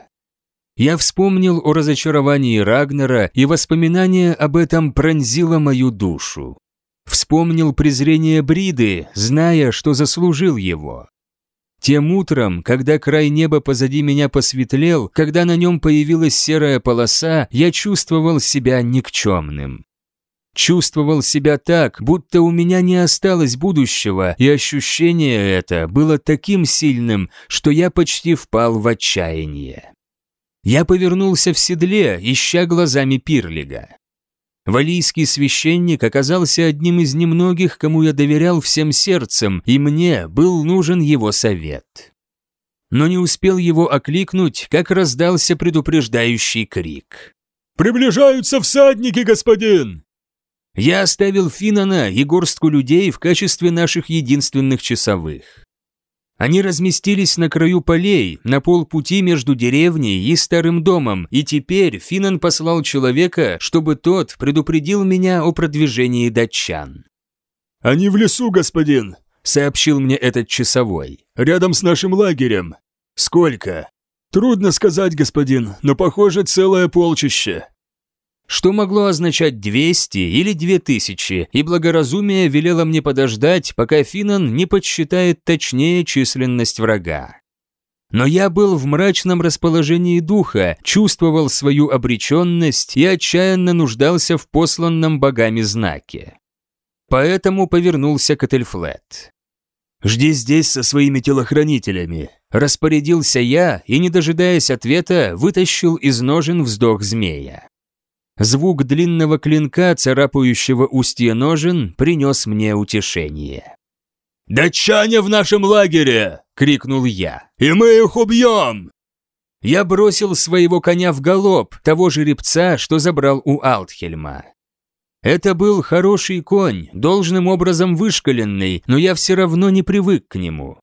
Я вспомнил о разочаровании Рагнара, и воспоминание об этом пронзило мою душу. Вспомнил презрение Бриды, зная, что заслужил его. Тем утром, когда край неба позади меня посветлел, когда на нем появилась серая полоса, я чувствовал себя никчемным. Чувствовал себя так, будто у меня не осталось будущего, и ощущение это было таким сильным, что я почти впал в отчаяние. Я повернулся в седле, ища глазами Пирлига. Валийский священник оказался одним из немногих, кому я доверял всем сердцем, и мне был нужен его совет. Но не успел его окликнуть, как раздался предупреждающий крик. «Приближаются всадники, господин!» Я оставил Финана и горстку людей в качестве наших единственных часовых. Они разместились на краю полей, на полпути между деревней и старым домом, и теперь Финан послал человека, чтобы тот предупредил меня о продвижении датчан. «Они в лесу, господин», — сообщил мне этот часовой, — «рядом с нашим лагерем». «Сколько?» «Трудно сказать, господин, но, похоже, целое полчище». Что могло означать 200 или 2000, и благоразумие велело мне подождать, пока Финан не подсчитает точнее численность врага. Но я был в мрачном расположении духа, чувствовал свою обреченность и отчаянно нуждался в посланном богами знаке. Поэтому повернулся к Этельфлет. «Жди здесь со своими телохранителями», – распорядился я и, не дожидаясь ответа, вытащил из ножен вздох змея. Звук длинного клинка, царапающего устье ножен, принес мне утешение. «Датчане в нашем лагере!» – крикнул я. «И мы их убьем!» Я бросил своего коня в галоп, того жеребца, что забрал у Алтхельма. Это был хороший конь, должным образом вышколенный, но я все равно не привык к нему.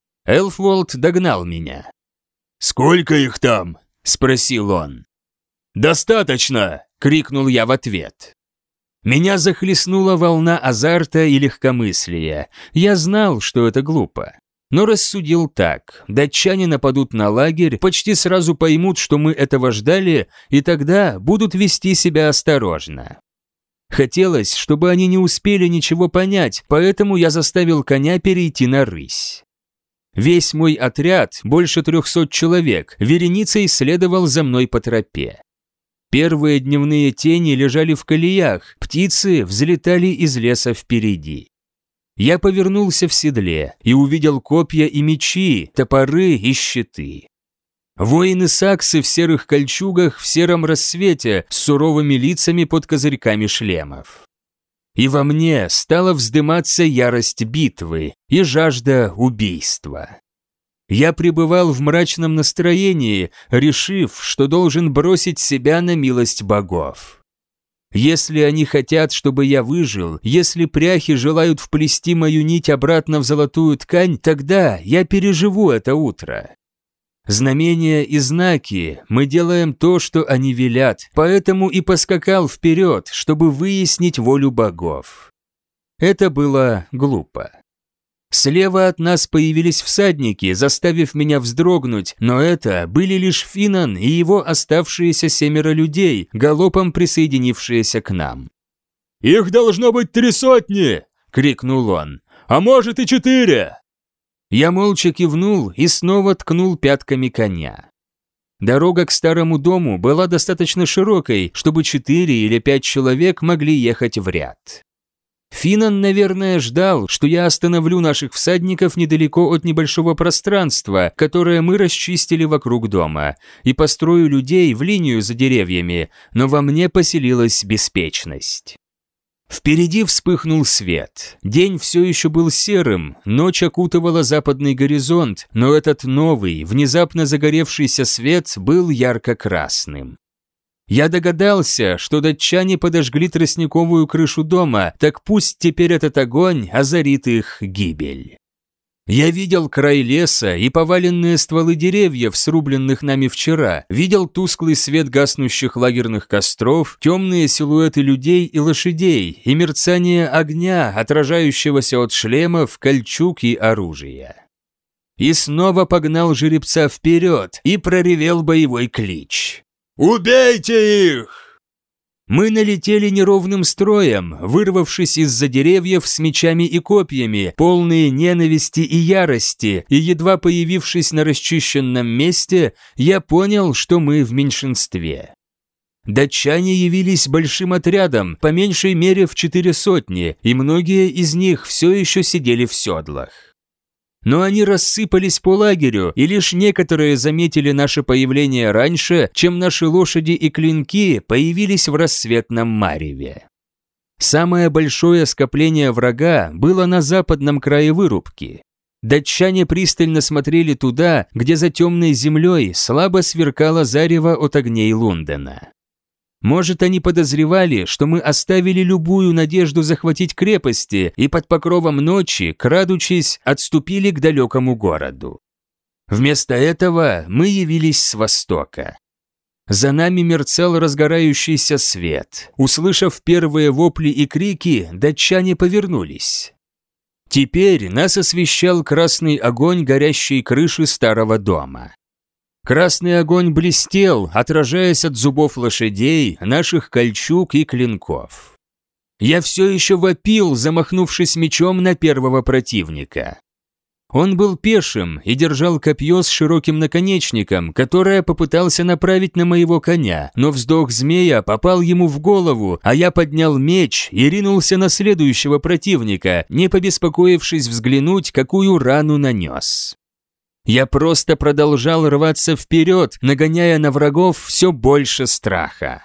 Элфволд догнал меня. «Сколько их там?» – спросил он. «Достаточно!» – крикнул я в ответ. Меня захлестнула волна азарта и легкомыслия. Я знал, что это глупо. Но рассудил так: датчане нападут на лагерь, почти сразу поймут, что мы этого ждали, и тогда будут вести себя осторожно. Хотелось, чтобы они не успели ничего понять, поэтому я заставил коня перейти на рысь. Весь мой отряд, больше 300 человек, вереницей следовал за мной по тропе. Первые дневные тени лежали в колеях, птицы взлетали из леса впереди. Я повернулся в седле и увидел копья и мечи, топоры и щиты. Воины-саксы в серых кольчугах в сером рассвете с суровыми лицами под козырьками шлемов. И во мне стала вздыматься ярость битвы и жажда убийства. Я пребывал в мрачном настроении, решив, что должен бросить себя на милость богов. Если они хотят, чтобы я выжил, если пряхи желают вплести мою нить обратно в золотую ткань, тогда я переживу это утро. Знамения и знаки, мы делаем то, что они велят, поэтому и поскакал вперед, чтобы выяснить волю богов. Это было глупо. Слева от нас появились всадники, заставив меня вздрогнуть, но это были лишь Финан и его оставшиеся 7 людей, галопом присоединившиеся к нам. «Их должно быть 300!» – крикнул он. «А может и 4!» Я молча кивнул и снова ткнул пятками коня. Дорога к старому дому была достаточно широкой, чтобы 4 или 5 человек могли ехать в ряд. Финан, наверное, ждал, что я остановлю наших всадников недалеко от небольшого пространства, которое мы расчистили вокруг дома, и построю людей в линию за деревьями, но во мне поселилась беспечность. Впереди вспыхнул свет. День все еще был серым, ночь окутывала западный горизонт, но этот новый, внезапно загоревшийся свет был ярко-красным. Я догадался, что датчане подожгли тростниковую крышу дома, так пусть теперь этот огонь озарит их гибель. Я видел край леса и поваленные стволы деревьев, срубленных нами вчера, видел тусклый свет гаснущих лагерных костров, темные силуэты людей и лошадей и мерцание огня, отражающегося от шлемов, кольчуг и оружия. И снова погнал жеребца вперед и проревел боевой клич. «Убейте их!» Мы налетели неровным строем, вырвавшись из-за деревьев с мечами и копьями, полные ненависти и ярости, и едва появившись на расчищенном месте, я понял, что мы в меньшинстве. Датчане явились большим отрядом, по меньшей мере в 400, и многие из них все еще сидели в седлах. Но они рассыпались по лагерю, и лишь некоторые заметили наше появление раньше, чем наши лошади и клинки появились в рассветном мареве. Самое большое скопление врага было на западном крае вырубки. Датчане пристально смотрели туда, где за темной землей слабо сверкало зарево от огней Лундена. Может, они подозревали, что мы оставили любую надежду захватить крепости и под покровом ночи, крадучись, отступили к далекому городу. Вместо этого мы явились с востока. За нами мерцал разгорающийся свет. Услышав первые вопли и крики, датчане повернулись. Теперь нас освещал красный огонь горящей крыши старого дома. Красный огонь блестел, отражаясь от зубов лошадей, наших кольчуг и клинков. Я все еще вопил, замахнувшись мечом на первого противника. Он был пешим и держал копье с широким наконечником, которое попытался направить на моего коня, но вздох змея попал ему в голову, а я поднял меч и ринулся на следующего противника, не побеспокоившись взглянуть, какую рану нанес. Я просто продолжал рваться вперед, нагоняя на врагов все больше страха.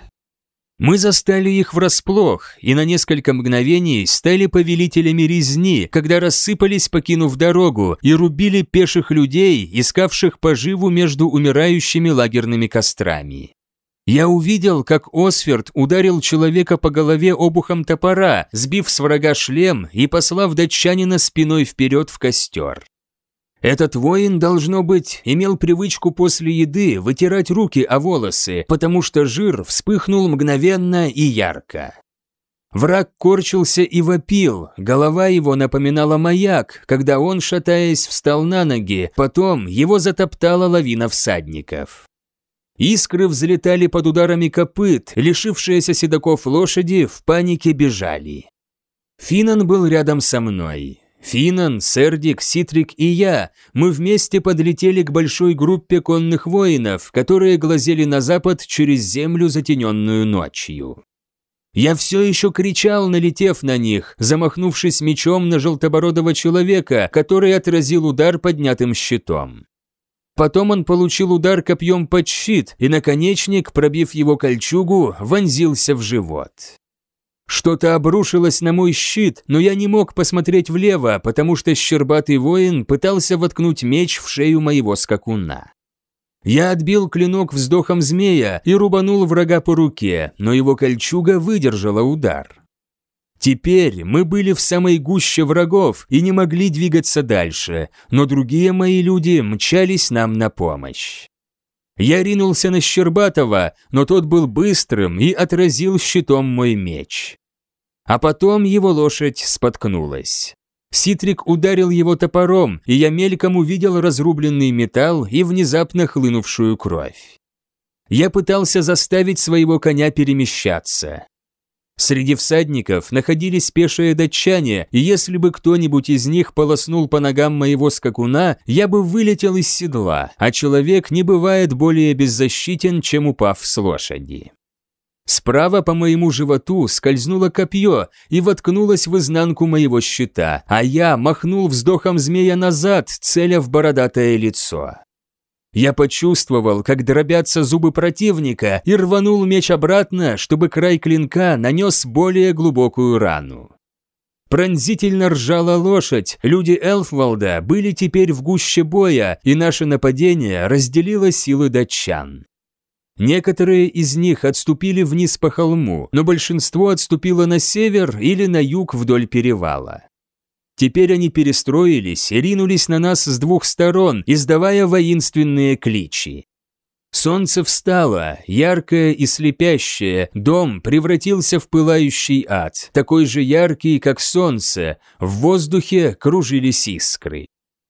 Мы застали их врасплох и на несколько мгновений стали повелителями резни, когда рассыпались, покинув дорогу, и рубили пеших людей, искавших поживу между умирающими лагерными кострами. Я увидел, как Осферд ударил человека по голове обухом топора, сбив с врага шлем и послав датчанина спиной вперед в костер. Этот воин, должно быть, имел привычку после еды вытирать руки о волосы, потому что жир вспыхнул мгновенно и ярко. Враг корчился и вопил, голова его напоминала маяк, когда он, шатаясь, встал на ноги, потом его затоптала лавина всадников. Искры взлетали под ударами копыт, лишившиеся седаков лошади в панике бежали. Финан был рядом со мной. Финан, Сердик, Ситрик и я, мы вместе подлетели к большой группе конных воинов, которые глазели на запад через землю, затененную ночью. Я все еще кричал, налетев на них, замахнувшись мечом на желтобородого человека, который отразил удар поднятым щитом. Потом он получил удар копьем под щит, и наконечник, пробив его кольчугу, вонзился в живот. Что-то обрушилось на мой щит, но я не мог посмотреть влево, потому что щербатый воин пытался воткнуть меч в шею моего скакуна. Я отбил клинок вздохом змея и рубанул врага по руке, но его кольчуга выдержала удар. Теперь мы были в самой гуще врагов и не могли двигаться дальше, но другие мои люди мчались нам на помощь. Я ринулся на Щербатова, но тот был быстрым и отразил щитом мой меч. А потом его лошадь споткнулась. Ситрик ударил его топором, и я мельком увидел разрубленный металл и внезапно хлынувшую кровь. Я пытался заставить своего коня перемещаться. Среди всадников находились пешие датчане, и если бы кто-нибудь из них полоснул по ногам моего скакуна, я бы вылетел из седла, а человек не бывает более беззащитен, чем упав с лошади. Справа по моему животу скользнуло копье и воткнулось в изнанку моего щита, а я махнул вздохом змея назад, целя в бородатое лицо. Я почувствовал, как дробятся зубы противника, и рванул меч обратно, чтобы край клинка нанес более глубокую рану. Пронзительно ржала лошадь, люди Элфвалда были теперь в гуще боя, и наше нападение разделило силы датчан. Некоторые из них отступили вниз по холму, но большинство отступило на север или на юг вдоль перевала. Теперь они перестроились и ринулись на нас с двух сторон, издавая воинственные кличи. Солнце встало, яркое и слепящее, дом превратился в пылающий ад, такой же яркий, как солнце, в воздухе кружились искры.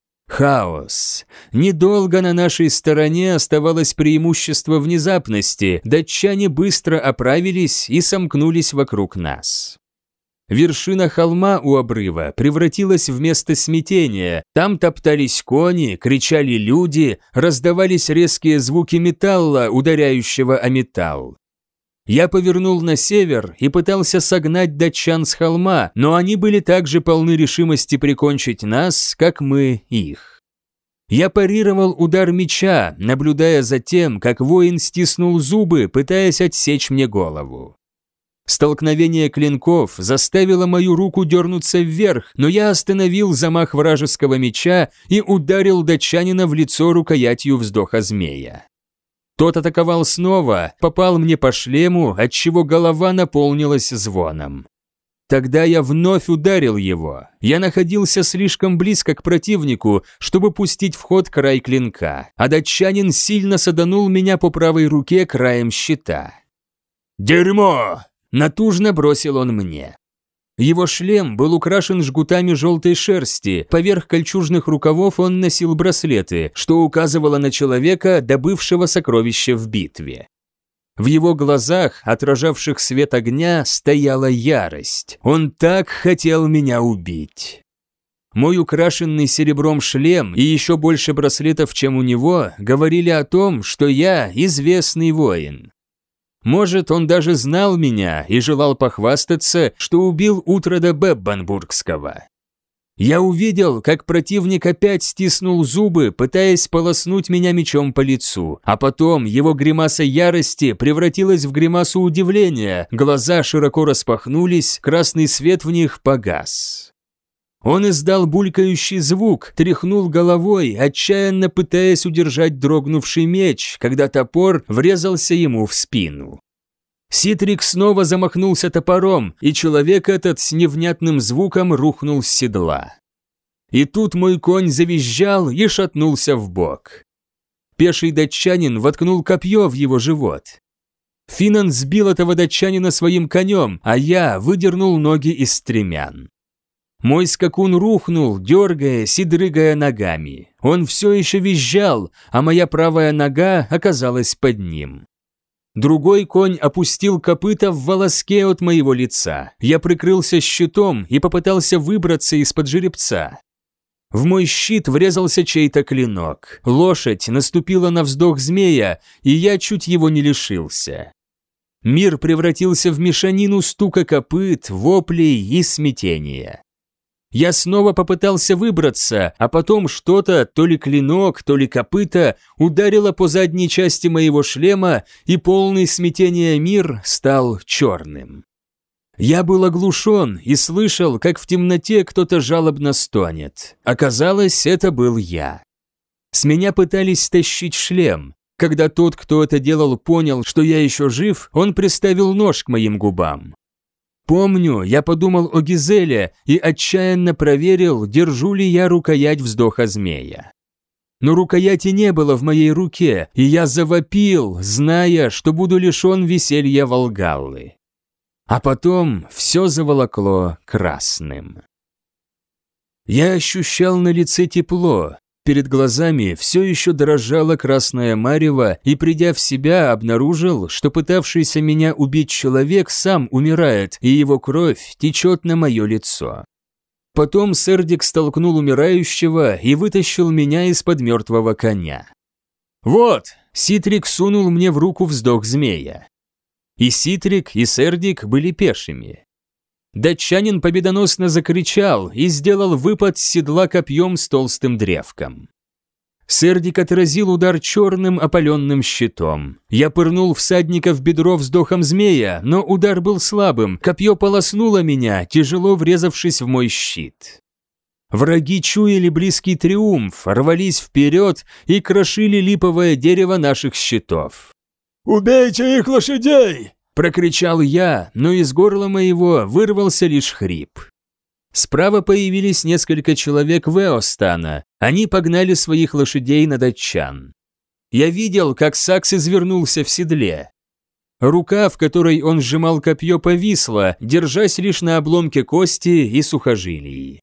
Хаос. Недолго на нашей стороне оставалось преимущество внезапности, датчане быстро оправились и сомкнулись вокруг нас. Вершина холма у обрыва превратилась в место смятения, там топтались кони, кричали люди, раздавались резкие звуки металла, ударяющего о металл. Я повернул на север и пытался согнать датчан с холма, но они были так же полны решимости прикончить нас, как мы их. Я парировал удар меча, наблюдая за тем, как воин стиснул зубы, пытаясь отсечь мне голову. Столкновение клинков заставило мою руку дернуться вверх, но я остановил замах вражеского меча и ударил датчанина в лицо рукоятью вздоха змея. Тот атаковал снова, попал мне по шлему, отчего голова наполнилась звоном. Тогда я вновь ударил его. Я находился слишком близко к противнику, чтобы пустить в ход край клинка, а датчанин сильно саданул меня по правой руке краем щита. «Дерьмо!» – натужно бросил он мне. Его шлем был украшен жгутами желтой шерсти, поверх кольчужных рукавов он носил браслеты, что указывало на человека, добывшего сокровища в битве. В его глазах, отражавших свет огня, стояла ярость. Он так хотел меня убить. Мой украшенный серебром шлем и еще больше браслетов, чем у него, говорили о том, что я известный воин. Может, он даже знал меня и желал похвастаться, что убил Утрода Беббанбургского. Я увидел, как противник опять стиснул зубы, пытаясь полоснуть меня мечом по лицу, а потом его гримаса ярости превратилась в гримасу удивления, глаза широко распахнулись, красный свет в них погас. Он издал булькающий звук, тряхнул головой, отчаянно пытаясь удержать дрогнувший меч, когда топор врезался ему в спину. Ситрик снова замахнулся топором, и человек этот с невнятным звуком рухнул с седла. И тут мой конь завизжал и шатнулся вбок. Пеший датчанин воткнул копье в его живот. Финан сбил этого датчанина своим конем, а я выдернул ноги из стремян. Мой скакун рухнул, дергаясь и дрыгая ногами. Он все еще визжал, а моя правая нога оказалась под ним. Другой конь опустил копыта в волоске от моего лица. Я прикрылся щитом и попытался выбраться из-под жеребца. В мой щит врезался чей-то клинок. Лошадь наступила на вздох змея, и я чуть его не лишился. Мир превратился в мешанину стука копыт, воплей и смятения. Я снова попытался выбраться, а потом что-то, то ли клинок, то ли копыта, ударило по задней части моего шлема, и полный смятения мир стал черным. Я был оглушен и слышал, как в темноте кто-то жалобно стонет. Оказалось, это был я. С меня пытались стащить шлем. Когда тот, кто это делал, понял, что я еще жив, он приставил нож к моим губам. Помню, я подумал о Гизеле и отчаянно проверил, держу ли я рукоять вздоха змея. Но рукояти не было в моей руке, и я завопил, зная, что буду лишен веселья Волгаллы. А потом все заволокло красным. Я ощущал на лице тепло. Перед глазами все еще дрожало красное марево, и, придя в себя, обнаружил, что пытавшийся меня убить человек сам умирает, и его кровь течет на мое лицо. Потом Сердик столкнул умирающего и вытащил меня из-под мертвого коня. «Вот!» – Ситрик сунул мне в руку вздох змея. И Ситрик, и Сердик были пешими. Датчанин победоносно закричал и сделал выпад с седла копьем с толстым древком. Сердик отразил удар черным опаленным щитом. Я пырнул всадника в бедро вздохом змея, но удар был слабым, копье полоснуло меня, тяжело врезавшись в мой щит. Враги чуяли близкий триумф, рвались вперед и крошили липовое дерево наших щитов. «Убейте их лошадей!» – прокричал я, но из горла моего вырвался лишь хрип. Справа появились несколько человек Веостана. Они погнали своих лошадей на датчан. Я видел, как Сакс извернулся в седле. Рука, в которой он сжимал копье, повисла, держась лишь на обломке кости и сухожилий.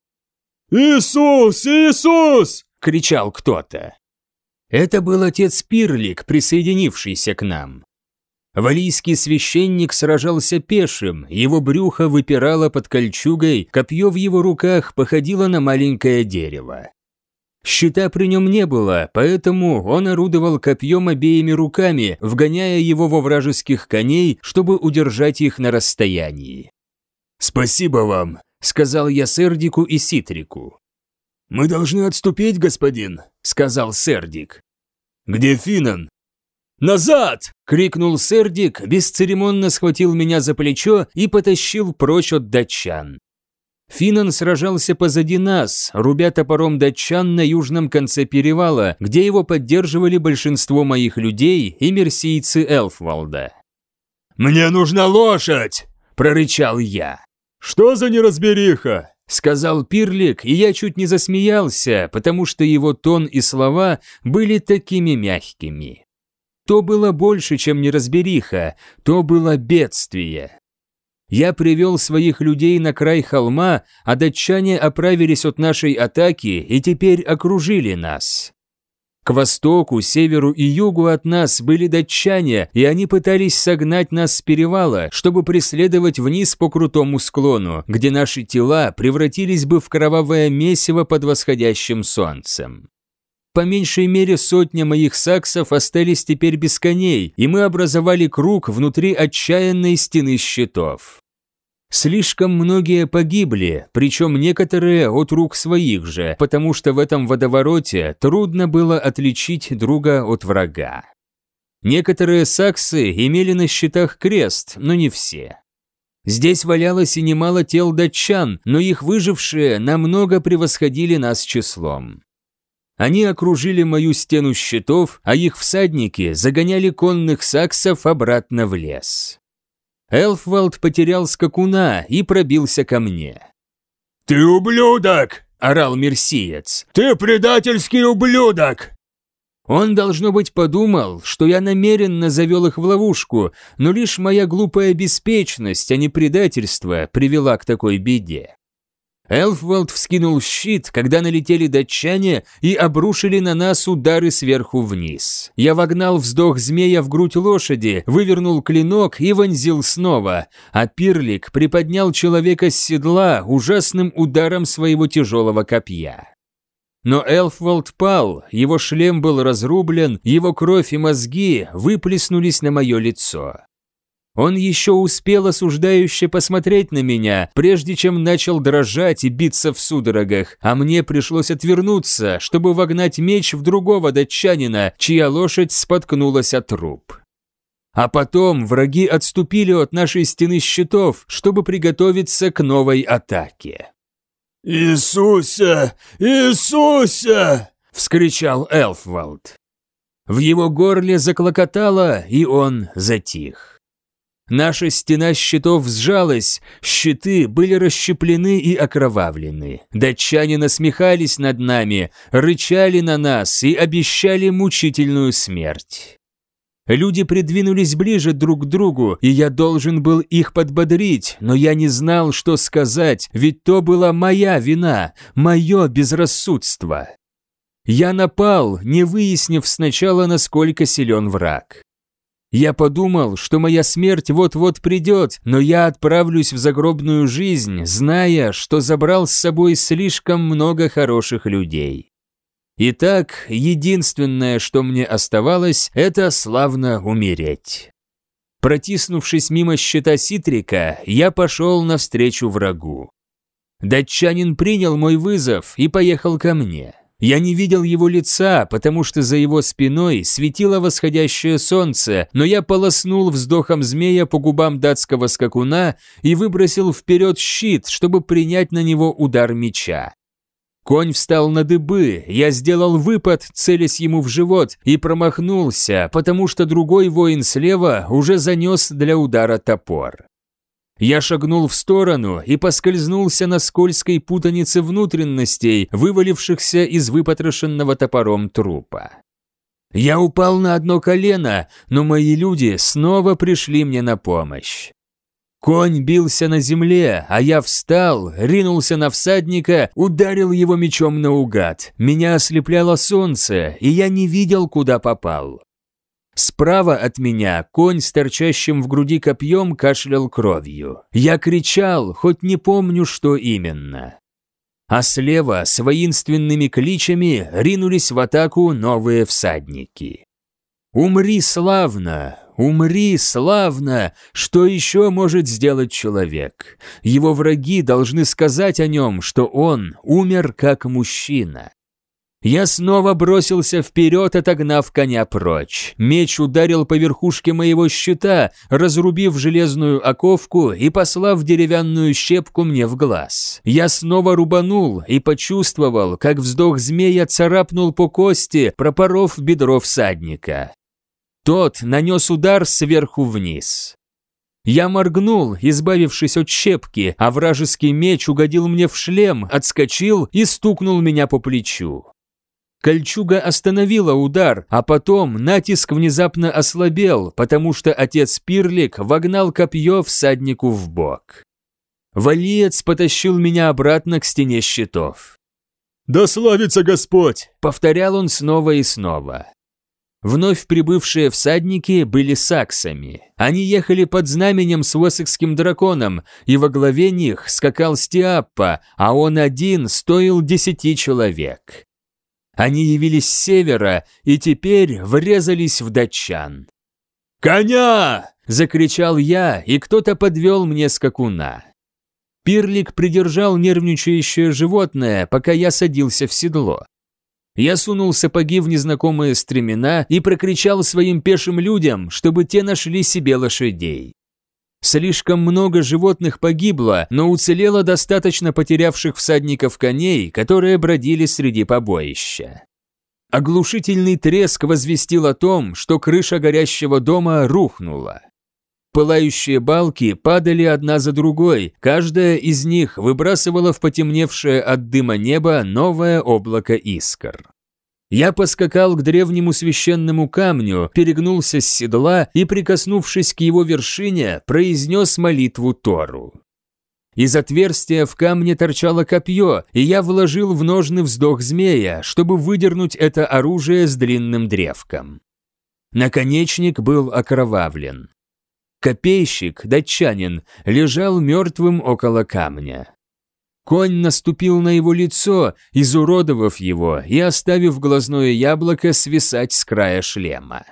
«Иисус! Иисус!» – кричал кто-то. Это был отец Пирлик, присоединившийся к нам. Валийский священник сражался пешим, его брюхо выпирало под кольчугой, копье в его руках походило на маленькое дерево. Щита при нем не было, поэтому он орудовал копьем обеими руками, вгоняя его во вражеских коней, чтобы удержать их на расстоянии. «Спасибо вам», – сказал я Сердику и Ситрику. «Мы должны отступить, господин», – сказал Сердик. «Где Финан?» «Назад!» – крикнул Сердик, бесцеремонно схватил меня за плечо и потащил прочь от датчан. Финан сражался позади нас, рубя топором датчан на южном конце перевала, где его поддерживали большинство моих людей и мерсийцы Элфвалда. «Мне нужна лошадь!» – прорычал я. «Что за неразбериха?» – сказал Пирлик, и я чуть не засмеялся, потому что его тон и слова были такими мягкими. То было больше, чем неразбериха, то было бедствие. Я привел своих людей на край холма, а датчане оправились от нашей атаки и теперь окружили нас. К востоку, северу и югу от нас были датчане, и они пытались согнать нас с перевала, чтобы преследовать вниз по крутому склону, где наши тела превратились бы в кровавое месиво под восходящим солнцем. По меньшей мере 100 моих саксов остались теперь без коней, и мы образовали круг внутри отчаянной стены щитов. Слишком многие погибли, причем некоторые от рук своих же, потому что в этом водовороте трудно было отличить друга от врага. Некоторые саксы имели на щитах крест, но не все. Здесь валялось и немало тел датчан, но их выжившие намного превосходили нас числом. Они окружили мою стену щитов, а их всадники загоняли конных саксов обратно в лес. Элфвалд потерял скакуна и пробился ко мне. «Ты ублюдок!» – орал мерсиец. «Ты предательский ублюдок!» Он, должно быть, подумал, что я намеренно завел их в ловушку, но лишь моя глупая беспечность, а не предательство, привела к такой беде. Элфвалд вскинул щит, когда налетели датчане и обрушили на нас удары сверху вниз. Я вогнал вздох змея в грудь лошади, вывернул клинок и вонзил снова, а Пирлик приподнял человека с седла ужасным ударом своего тяжелого копья. Но Элфвалд пал, его шлем был разрублен, его кровь и мозги выплеснулись на мое лицо. Он еще успел осуждающе посмотреть на меня, прежде чем начал дрожать и биться в судорогах, а мне пришлось отвернуться, чтобы вогнать меч в другого датчанина, чья лошадь споткнулась о труп. А потом враги отступили от нашей стены щитов, чтобы приготовиться к новой атаке. «Иисусе! Иисусе!» – вскричал Элфвалд. В его горле заклокотало, и он затих. Наша стена щитов сжалась, щиты были расщеплены и окровавлены. Датчане насмехались над нами, рычали на нас и обещали мучительную смерть. Люди придвинулись ближе друг к другу, и я должен был их подбодрить, но я не знал, что сказать, ведь то была моя вина, мое безрассудство. Я напал, не выяснив сначала, насколько силен враг. Я подумал, что моя смерть вот-вот придет, но я отправлюсь в загробную жизнь, зная, что забрал с собой слишком много хороших людей. Итак, единственное, что мне оставалось, это славно умереть. Протиснувшись мимо щита Ситрика, я пошел навстречу врагу. Датчанин принял мой вызов и поехал ко мне. Я не видел его лица, потому что за его спиной светило восходящее солнце, но я полоснул вздохом змея по губам датского скакуна и выбросил вперед щит, чтобы принять на него удар меча. Конь встал на дыбы, я сделал выпад, целясь ему в живот, и промахнулся, потому что другой воин слева уже занес для удара топор. Я шагнул в сторону и поскользнулся на скользкой путанице внутренностей, вывалившихся из выпотрошенного топором трупа. Я упал на одно колено, но мои люди снова пришли мне на помощь. Конь бился на земле, а я встал, ринулся на всадника, ударил его мечом наугад. Меня ослепляло солнце, и я не видел, куда попал. Справа от меня конь с торчащим в груди копьем кашлял кровью. Я кричал, хоть не помню, что именно. А слева с воинственными кличами ринулись в атаку новые всадники. «Умри славно! Умри славно! Что еще может сделать человек? Его враги должны сказать о нем, что он умер как мужчина». Я снова бросился вперед, отогнав коня прочь. Меч ударил по верхушке моего щита, разрубив железную оковку и послав деревянную щепку мне в глаз. Я снова рубанул и почувствовал, как вздох змея царапнул по кости, пропоров бедро всадника. Тот нанес удар сверху вниз. Я моргнул, избавившись от щепки, а вражеский меч угодил мне в шлем, отскочил и стукнул меня по плечу. Кольчуга остановила удар, а потом натиск внезапно ослабел, потому что отец Пирлик вогнал копье всаднику в бок. Валиец потащил меня обратно к стене щитов. «Да славится Господь!» – повторял он снова и снова. Вновь прибывшие всадники были саксами. Они ехали под знаменем с Уэссекским драконом, и во главе них скакал Стиаппа, а он один стоил 10 человек. Они явились с севера и теперь врезались в датчан. «Коня!» – закричал я, и кто-то подвел мне скакуна. Пирлик придержал нервничающее животное, пока я садился в седло. Я сунул сапоги в незнакомые стремена и прокричал своим пешим людям, чтобы те нашли себе лошадей. Слишком много животных погибло, но уцелело достаточно потерявших всадников коней, которые бродили среди побоища. Оглушительный треск возвестил о том, что крыша горящего дома рухнула. Пылающие балки падали одна за другой, каждая из них выбрасывала в потемневшее от дыма небо новое облако искр. Я поскакал к древнему священному камню, перегнулся с седла и, прикоснувшись к его вершине, произнес молитву Тору. Из отверстия в камне торчало копье, и я вложил в ножны вздох змея, чтобы выдернуть это оружие с длинным древком. Наконечник был окровавлен. Копейщик, датчанин, лежал мертвым около камня. Конь наступил на его лицо, изуродовав его и оставив глазное яблоко свисать с края шлема.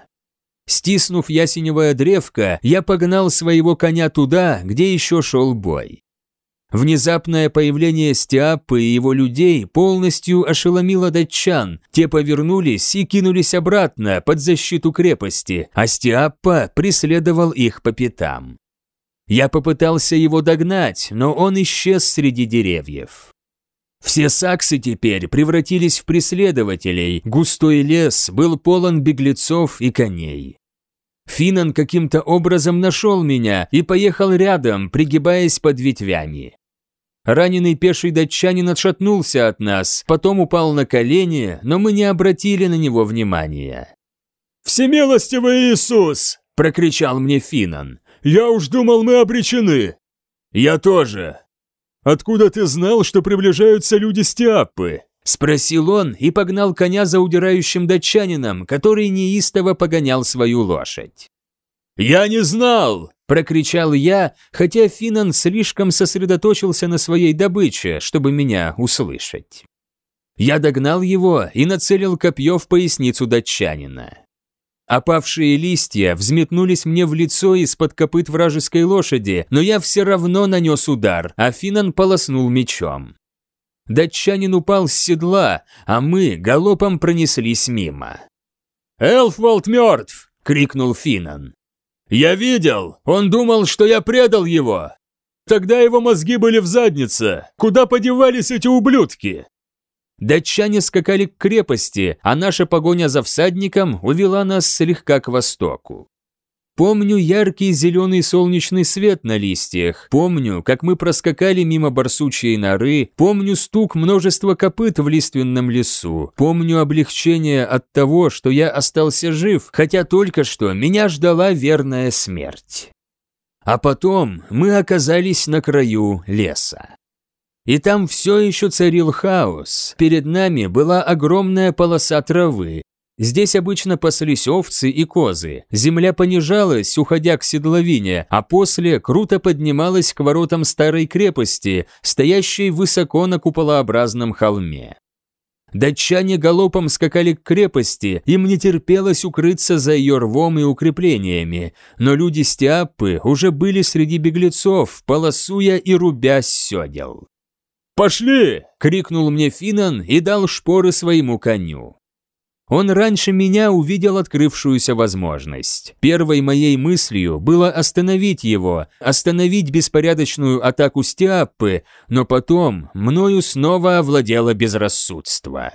Стиснув ясеневое древко, я погнал своего коня туда, где еще шел бой. Внезапное появление Стиаппы и его людей полностью ошеломило датчан, те повернулись и кинулись обратно под защиту крепости, а Стиаппа преследовал их по пятам. Я попытался его догнать, но он исчез среди деревьев. Все саксы теперь превратились в преследователей, густой лес был полон беглецов и коней. Финан каким-то образом нашел меня и поехал рядом, пригибаясь под ветвями. Раненый пеший датчанин отшатнулся от нас, потом упал на колени, но мы не обратили на него внимания. «Всемилостивый Иисус!» – прокричал мне Финан. «Я уж думал, мы обречены!» «Я тоже!» «Откуда ты знал, что приближаются люди Стиаппы?» – спросил он и погнал коня за удирающим датчанином, который неистово погонял свою лошадь. «Я не знал!» – прокричал я, хотя Финан слишком сосредоточился на своей добыче, чтобы меня услышать. Я догнал его и нацелил копье в поясницу датчанина. Опавшие листья взметнулись мне в лицо из-под копыт вражеской лошади, но я все равно нанес удар, а Финан полоснул мечом. Датчанин упал с седла, а мы галопом пронеслись мимо. «Элфволд мертв!» – крикнул Финан. «Я видел! Он думал, что я предал его! Тогда его мозги были в заднице! Куда подевались эти ублюдки?» Датчане скакали к крепости, а наша погоня за всадником увела нас слегка к востоку. Помню яркий зеленый солнечный свет на листьях, помню, как мы проскакали мимо барсучьей норы, помню стук множества копыт в лиственном лесу, помню облегчение от того, что я остался жив, хотя только что меня ждала верная смерть. А потом мы оказались на краю леса. И там все еще царил хаос, перед нами была огромная полоса травы. Здесь обычно паслись овцы и козы, земля понижалась, уходя к седловине, а после круто поднималась к воротам старой крепости, стоящей высоко на куполообразном холме. Датчане галопом скакали к крепости, им не терпелось укрыться за ее рвом и укреплениями, но люди Стиаппы уже были среди беглецов, полосуя и рубя с седел. «Пошли!» – крикнул мне Финан и дал шпоры своему коню. Он раньше меня увидел открывшуюся возможность. Первой моей мыслью было остановить его, остановить беспорядочную атаку Стиаппы, но потом мною снова овладело безрассудство.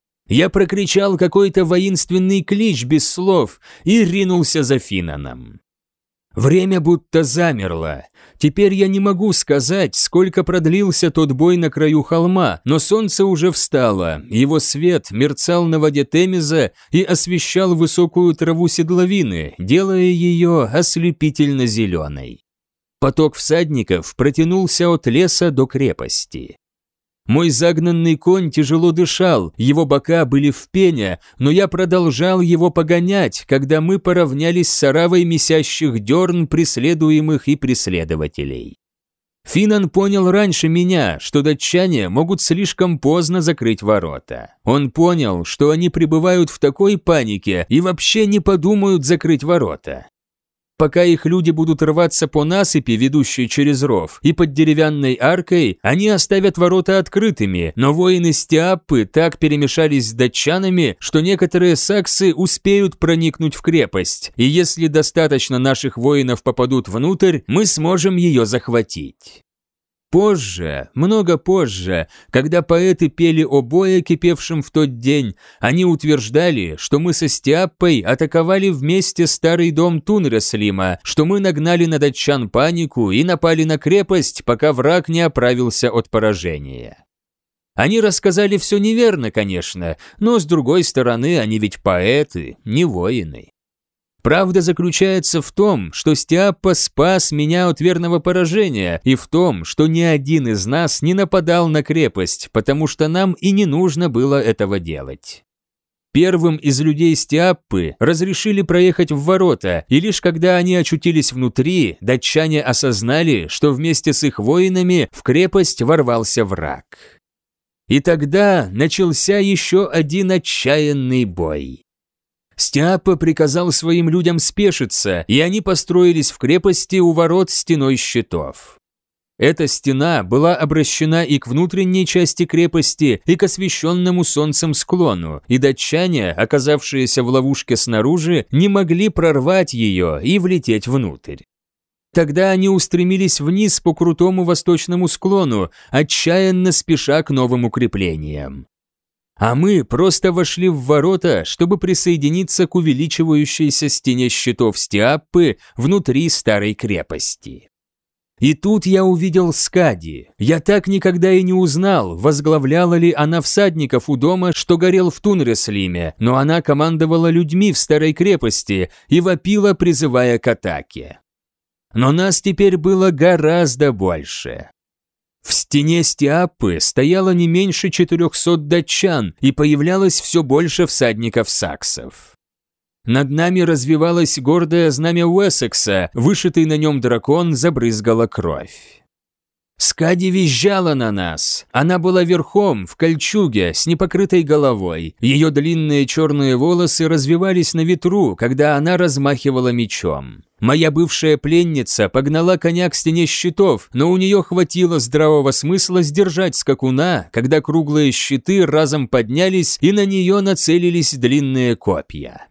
Я прокричал какой-то воинственный клич без слов и ринулся за Финаном. Время будто замерло. Теперь я не могу сказать, сколько продлился тот бой на краю холма, но солнце уже встало, его свет мерцал на воде Темеза и освещал высокую траву седловины, делая ее ослепительно зеленой. Поток всадников протянулся от леса до крепости. Мой загнанный конь тяжело дышал, его бока были в пене, но я продолжал его погонять, когда мы поравнялись с оравой месящих дерн преследуемых и преследователей. Финан понял раньше меня, что датчане могут слишком поздно закрыть ворота. Он понял, что они пребывают в такой панике и вообще не подумают закрыть ворота. Пока их люди будут рваться по насыпи, ведущей через ров, и под деревянной аркой, они оставят ворота открытыми, но воины Стиаппы так перемешались с датчанами, что некоторые саксы успеют проникнуть в крепость, и если достаточно наших воинов попадут внутрь, мы сможем ее захватить. Позже, много позже, когда поэты пели о бое, кипевшем в тот день, они утверждали, что мы со Стиаппой атаковали вместе старый дом Тунреслима, что мы нагнали на датчан панику и напали на крепость, пока враг не оправился от поражения. Они рассказали все неверно, конечно, но с другой стороны, они ведь поэты, не воины. Правда заключается в том, что Стиаппа спас меня от верного поражения, и в том, что ни один из нас не нападал на крепость, потому что нам и не нужно было этого делать. Первым из людей Стиаппы разрешили проехать в ворота, и лишь когда они очутились внутри, датчане осознали, что вместе с их воинами в крепость ворвался враг. И тогда начался еще один отчаянный бой. Стиаппа приказал своим людям спешиться, и они построились в крепости у ворот стеной щитов. Эта стена была обращена и к внутренней части крепости, и к освещенному солнцем склону, и датчане, оказавшиеся в ловушке снаружи, не могли прорвать ее и влететь внутрь. Тогда они устремились вниз по крутому восточному склону, отчаянно спеша к новым укреплениям. А мы просто вошли в ворота, чтобы присоединиться к увеличивающейся стене щитов Стиаппы внутри старой крепости. И тут я увидел Скади. Я так никогда и не узнал, возглавляла ли она всадников у дома, что горел в Тунреслиме, но она командовала людьми в старой крепости и вопила, призывая к атаке. Но нас теперь было гораздо больше. В стене Стиаппы стояло не меньше 400 датчан, и появлялось все больше всадников-саксов. Над нами развивалось гордое знамя Уэссекса, вышитый на нем дракон забрызгала кровь. Скади визжала на нас. Она была верхом, в кольчуге, с непокрытой головой. Ее длинные черные волосы развивались на ветру, когда она размахивала мечом. Моя бывшая пленница погнала коня к стене щитов, но у нее хватило здравого смысла сдержать скакуна, когда круглые щиты разом поднялись и на нее нацелились длинные копья.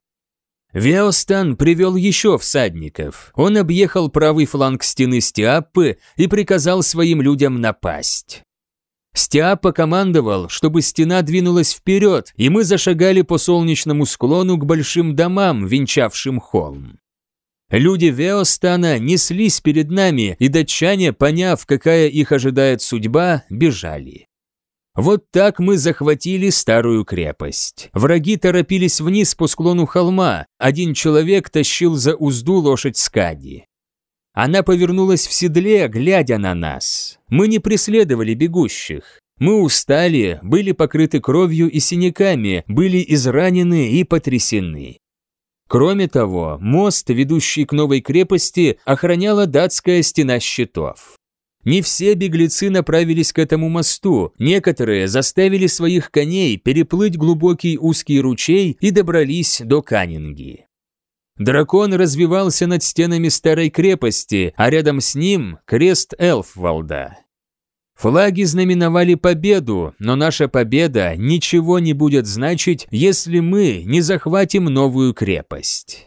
Веостан привел еще всадников. Он объехал правый фланг стены Стиаппы и приказал своим людям напасть. Стиаппа командовал, чтобы стена двинулась вперед, и мы зашагали по солнечному склону к большим домам, венчавшим холм. Люди Веостана неслись перед нами, и датчане, поняв, какая их ожидает судьба, бежали. Вот так мы захватили старую крепость. Враги торопились вниз по склону холма. Один человек тащил за узду лошадь Скади. Она повернулась в седле, глядя на нас. Мы не преследовали бегущих. Мы устали, были покрыты кровью и синяками, были изранены и потрясены. Кроме того, мост, ведущий к новой крепости, охраняла датская стена щитов. Не все беглецы направились к этому мосту, некоторые заставили своих коней переплыть глубокий узкий ручей и добрались до Каннинги. Дракон развивался над стенами старой крепости, а рядом с ним крест Элфвалда. Флаги знаменовали победу, но наша победа ничего не будет значить, если мы не захватим новую крепость.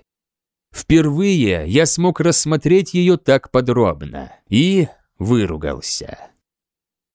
Впервые я смог рассмотреть ее так подробно и выругался.